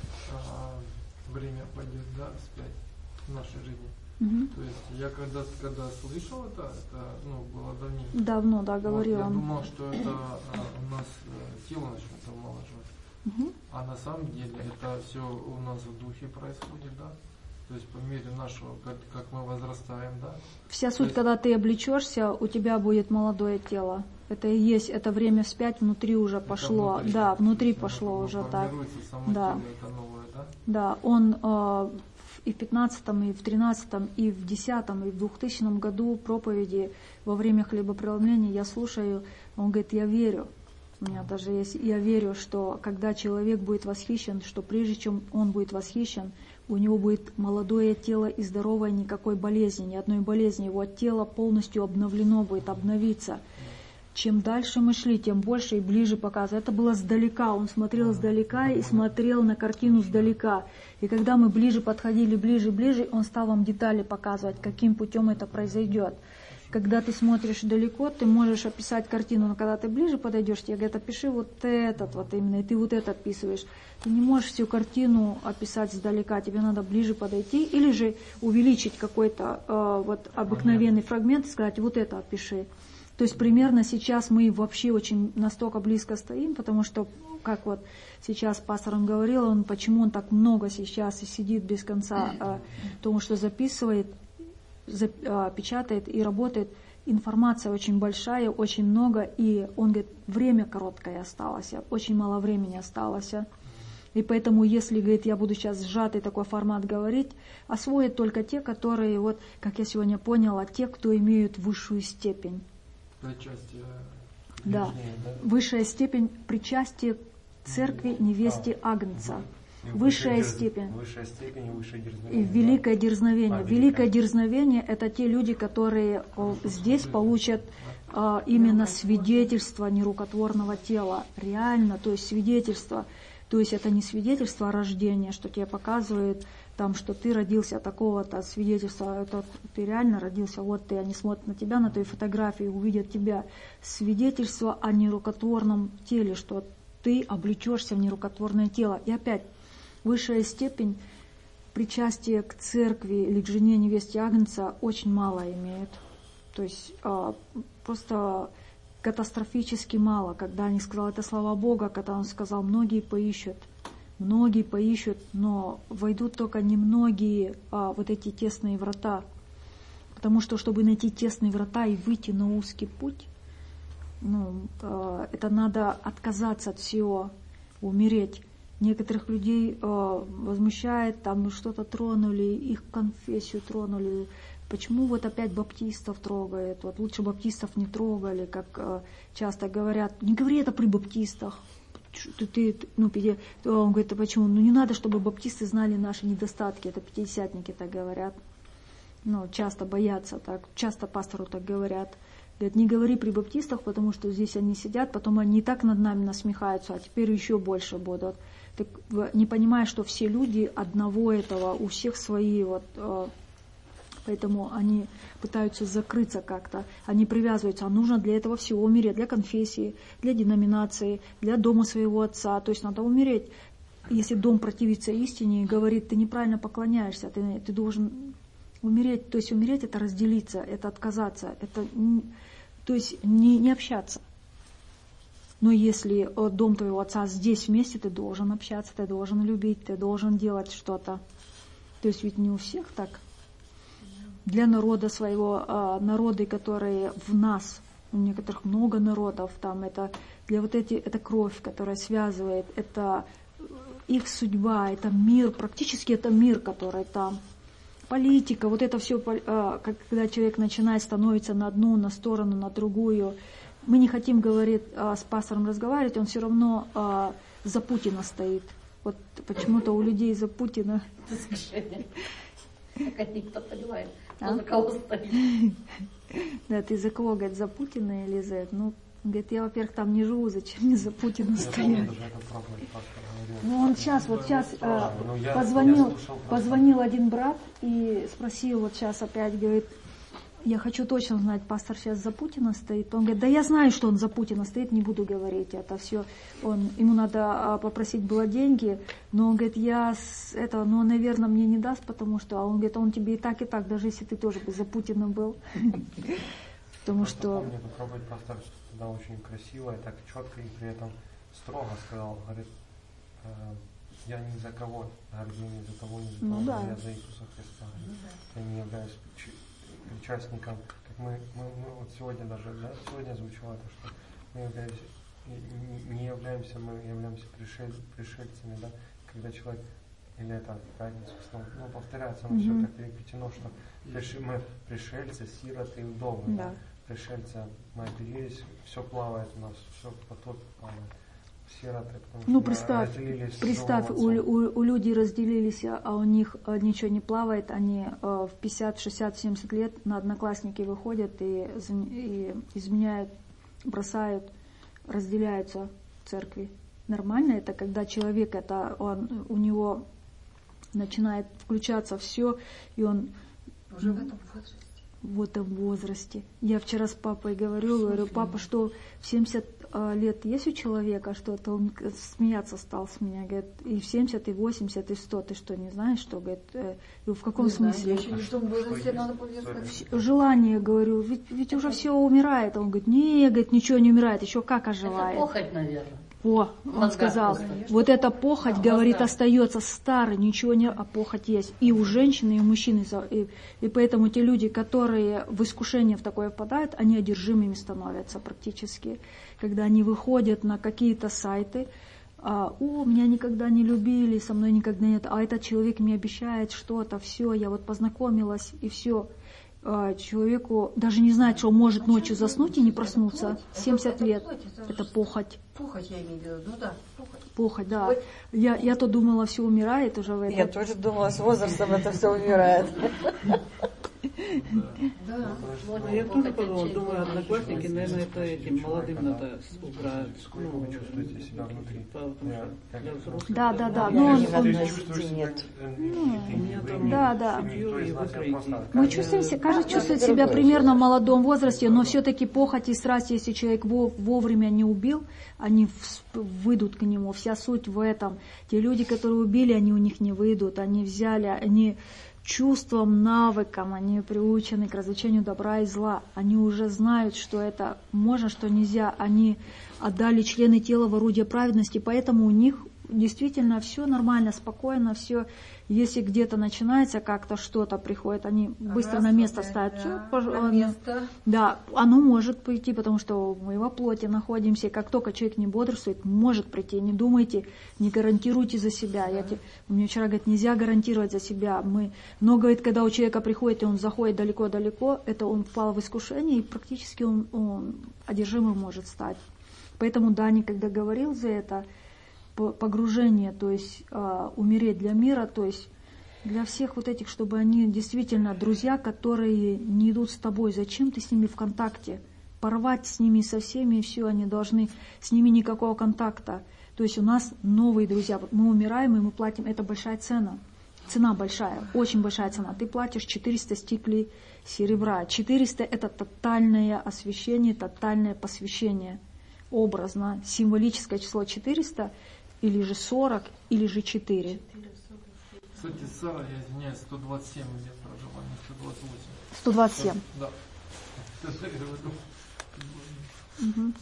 э, время пойдет, да, вспять в нашей жизни. Угу. То есть я когда, когда слышал это, это ну, было давненько. Давно, да, говорил вот, он. Я думал, что это э, у нас э, тело начнет омолаживать. Угу. А на самом деле это все у нас в духе происходит, да. То есть по мере нашего, как, как мы возрастаем, да. Вся суть, есть... когда ты облечешься, у тебя будет молодое тело. Это и есть, это время вспять внутри уже это пошло. Внутри, да, внутри пошло уже так. Да. Тело, это новое, да? Да, он э, и в пятнадцатом, и в тринадцатом, и в десятом, и в двухтысячном году проповеди во время хлебопреломления я слушаю, он говорит, я верю. У меня даже есть, я верю, что когда человек будет восхищен, что прежде чем он будет восхищен, у него будет молодое тело и здоровое, никакой болезни, ни одной болезни. Его тело полностью обновлено будет, обновиться. Чем дальше мы шли, тем больше и ближе показывает. Это было сдалека, он смотрел сдалека и смотрел на картину сдалека. И когда мы ближе подходили, ближе, ближе, он стал вам детали показывать, каким путем это произойдет. Когда ты смотришь далеко, ты можешь описать картину, но когда ты ближе подойдешь, тебе говорят, опиши вот этот вот именно, и ты вот это описываешь. Ты не можешь всю картину описать сдалека, тебе надо ближе подойти, или же увеличить какой-то э, вот обыкновенный фрагмент и сказать, вот это опиши. То есть примерно сейчас мы вообще очень настолько близко стоим, потому что, как вот сейчас пастор он говорил, он, почему он так много сейчас и сидит без конца, э, потому что записывает, печатает и работает, информация очень большая, очень много, и он говорит, время короткое осталось, очень мало времени осталось. И поэтому, если, говорит, я буду сейчас сжатый такой формат говорить, освоят только те, которые, вот, как я сегодня поняла, те, кто имеют высшую степень. Причастие. Да. да, высшая степень причастия церкви невесте Агнца. Высшая дерз... степень. Высшая степень и высшее дерзновение. И великое да? дерзновение. А, великое дерзновение — это те люди, которые о, здесь получат а, именно свидетельство нерукотворного тела. Реально, то есть свидетельство. То есть это не свидетельство о рождении, что тебе показывает, там, что ты родился такого-то, свидетельство, это ты реально родился, вот ты, они смотрят на тебя, на твоей фотографии, увидят тебя. Свидетельство о нерукотворном теле, что ты облечешься в нерукотворное тело. И опять, высшая степень причастия к церкви или к жене невесте Агнца очень мало имеет. То есть а, просто катастрофически мало. Когда они сказали это слова Бога, когда он сказал, многие поищут, многие поищут, но войдут только немногие а, вот эти тесные врата. Потому что, чтобы найти тесные врата и выйти на узкий путь, ну, а, это надо отказаться от всего, умереть. Некоторых людей э, возмущает, там что-то тронули, их конфессию тронули. Почему вот опять баптистов трогает? Вот лучше баптистов не трогали, как э, часто говорят. Не говори это при баптистах. Ты, ты, ну, он говорит, а почему? Ну не надо, чтобы баптисты знали наши недостатки. Это пятидесятники так говорят. Ну, часто боятся так, часто пастору так говорят. Говорят, не говори при баптистах, потому что здесь они сидят, потом они и так над нами насмехаются, а теперь еще больше будут. Так, не понимая, что все люди одного этого, у всех свои, вот, э, поэтому они пытаются закрыться как-то, они привязываются, а нужно для этого всего умереть, для конфессии, для деноминации, для дома своего отца, то есть надо умереть. Если дом противится истине и говорит, ты неправильно поклоняешься, ты, ты должен умереть, то есть умереть — это разделиться, это отказаться, это, то есть не, не общаться. Но если дом твоего отца здесь вместе, ты должен общаться, ты должен любить, ты должен делать что-то. То есть ведь не у всех так. Для народа своего, народы, которые в нас, у некоторых много народов, там это для вот эти, это кровь, которая связывает, это их судьба, это мир, практически это мир, который там. Политика, вот это все, когда человек начинает становиться на одну, на сторону, на другую. Мы не хотим, говорит, с пастором разговаривать, он все равно а, за Путина стоит. Вот почему-то у людей за Путина. Как никто понимает, кто за кого стоит. Да, ты за кого, говорит, за Путина или за это? Ну, говорит, я, во-первых, там не живу, зачем мне за Путина стоять? Ну, он сейчас, вот сейчас а, позвонил, позвонил один брат и спросил, вот сейчас опять, говорит, я хочу точно знать, пастор сейчас за Путина стоит. Он говорит, да я знаю, что он за Путина стоит, не буду говорить это все. Он, ему надо попросить было деньги, но он говорит, я с этого, ну, наверное, мне не даст, потому что, а он говорит, он тебе и так, и так, даже если ты тоже бы за Путина был. Потому что... Мне попробовать поставить, что тогда очень красиво и так четко, и при этом строго сказал, говорит, я ни за кого, говорит, я ни за того, ни за того, я за Иисуса Христа. Я не являюсь причастником, как мы, мы, мы вот сегодня даже, да, сегодня звучало это, что мы являемся, не являемся, мы являемся пришель, пришельцами, да, когда человек, или это в пятницу, ну, повторяется, но mm-hmm. все так перекрутено, что приши, мы пришельцы, сироты и вдовы, да. Да, пришельцы, мы оперились, все плавает у нас, все поток плавает. Сироты, ну, представь, представь у, у, у людей разделились, а у них ничего не плавает, они в пятьдесят, шестьдесят, семьдесят лет на одноклассники выходят и, и изменяют, бросают, разделяются в церкви. Нормально это, когда человек, это он, у него начинает включаться все, и он уже в этом возрасте. В этом возрасте. Я вчера с папой говорю, говорю, папа, что в семьдесят лет есть у человека что-то, он смеяться стал с меня, говорит, и в семьдесят, и в восемьдесят, и в сто, ты что, не знаешь, что, говорит, э, в каком не смысле? Знаю, я в том возрасте надо повестать. Желание, говорю, ведь, ведь уже все умирает, он говорит, не, говорит, ничего не умирает, еще как оживает. Это похоть, наверное. О, он сказал, вот эта похоть, да, говорит, да, остается старой, ничего не, а похоть есть. И у женщины, и у мужчины. И, и поэтому те люди, которые в искушение в такое впадают, они одержимыми становятся практически. Когда они выходят на какие-то сайты, а, о, меня никогда не любили, со мной никогда нет, а этот человек мне обещает что-то, все, я вот познакомилась, и все. человеку даже не знает, что он может ночью заснуть и не проснуться. семьдесят лет. Это похоть. Похоть я имею в виду. Ну да, похоть. Похоть, да. Я, я то думала, все умирает уже в этом. Я тоже думала, с возрастом это все умирает. Да. Я тоже подумала, думаю, одноклассники, наверное, это этим молодым надо убрать. Сколько вы чувствуете себя внутри? Для взрослых. Да, да, да. Ну, Но он, он- Ты он- чувствуешь себя, нет. э, Ну, ты у меня не там вы, Да, ни- да. никто из нас, я просто- мы чувствуем себя, каждый чувствует себя примерно в молодом возрасте, но все-таки похоть и страсть, если человек во- вовремя не убил, они всп- выйдут к нему. Вся суть в этом. Те люди, которые убили, они у них не выйдут. Они взяли, они чувством, навыком, они приучены к различению добра и зла. Они уже знают, что это можно, что нельзя. Они отдали члены тела в орудие праведности, поэтому у них действительно все нормально, спокойно, все. Если где-то начинается как-то что-то приходит, они быстро Раз, на место да, ставят. да, Всё, на пожалуйста. место. Да, оно может прийти, потому что мы во плоти находимся, и как только человек не бодрствует, может прийти. Не думайте, не гарантируйте за себя. Я те, мне вчера говорят, нельзя гарантировать за себя. Мы, но, говорит, когда у человека приходит, и он заходит далеко-далеко, это он впал в искушение, и практически он, он одержимым может стать. Поэтому Дани, когда говорил за это, погружение, то есть э, умереть для мира, то есть для всех вот этих, чтобы они действительно друзья, которые не идут с тобой, зачем ты с ними в контакте? Порвать с ними со всеми, и все, они должны, с ними никакого контакта. То есть у нас новые друзья, мы умираем, и мы платим, это большая цена. Цена большая, очень большая цена. Ты платишь четыреста стиклей серебра. четыреста это тотальное освящение, тотальное посвящение. Образно, символическое число четыреста, или же сорок, или же четыре. Кстати, Сара, я извиняюсь, сто двадцать семь лет проживания, сто двадцать восемь. сто двадцать семь. Да. Угу.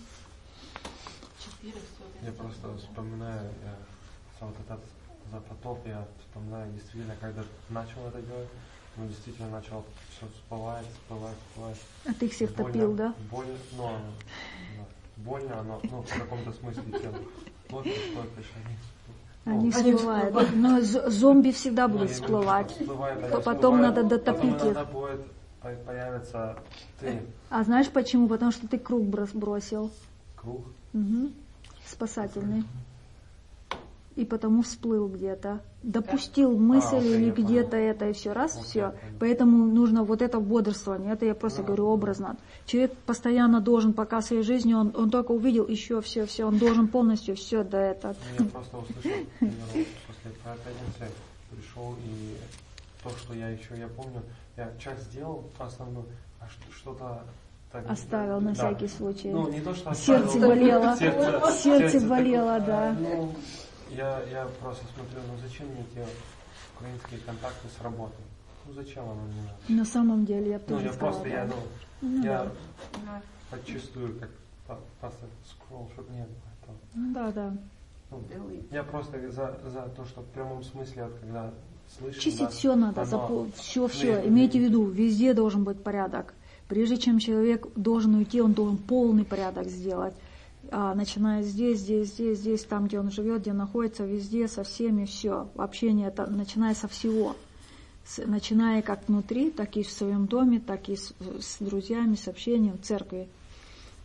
Я просто вспоминаю, я вот этот за потоп, я вспоминаю действительно, когда начал это делать, ну действительно начал все всплывать, всплывать, всплывать. А ты их всех Больно, топил, да? Больно, ну, оно, да, больно, оно, ну, в каком-то смысле тело. Вот что это Они ну, всплывают. Но з- зомби всегда ну, будут я не всплывать. знаю, всплывает, они Потом всплывают, надо дотопить потом их. иногда будет по- появится ты, А знаешь почему? Потому что ты круг брос- бросил. круг. Угу. Спасательный. И потому всплыл где-то. Допустил мысль А, окей, или я где-то понял. это и все раз, Окей, все. я понял. Поэтому нужно вот это бодрствование. Это я просто Ну, говорю да. образно. Человек постоянно должен, пока своей жизни, он, он только увидел еще все, все, он должен полностью все до этого. Ну, я просто услышал, примерно, после проповеди пришел, и то, что я еще, я помню, я часть сделал основную, а что- что-то так, Оставил на да. всякий случай. Ну, не то, что Сердце оставил, болело. сердце, Сердце так- болело, да. Ну, я, я просто смотрю, ну зачем мне эти украинские контакты с работы? Ну зачем оно мне надо? На самом деле, я бы Ну, тоже я сказала, просто, да. я, ну, Ну, я да. почувствую, как по- просто скролл, чтобы не было этого. Ну, да, да. Ну, я просто за, за то, что в прямом смысле, вот, когда слышишь, Чистить да, все надо, оно- запо- все, ну, все. я- Имейте в виду, везде должен быть порядок. Прежде чем человек должен уйти, он должен полный порядок сделать. А, начиная здесь, здесь, здесь, здесь, там, где он живет, где находится, везде, со всеми, все. Общение, это, начиная со всего. С- начиная как внутри, так и в своем доме, так и с, с друзьями, с общением в церкви.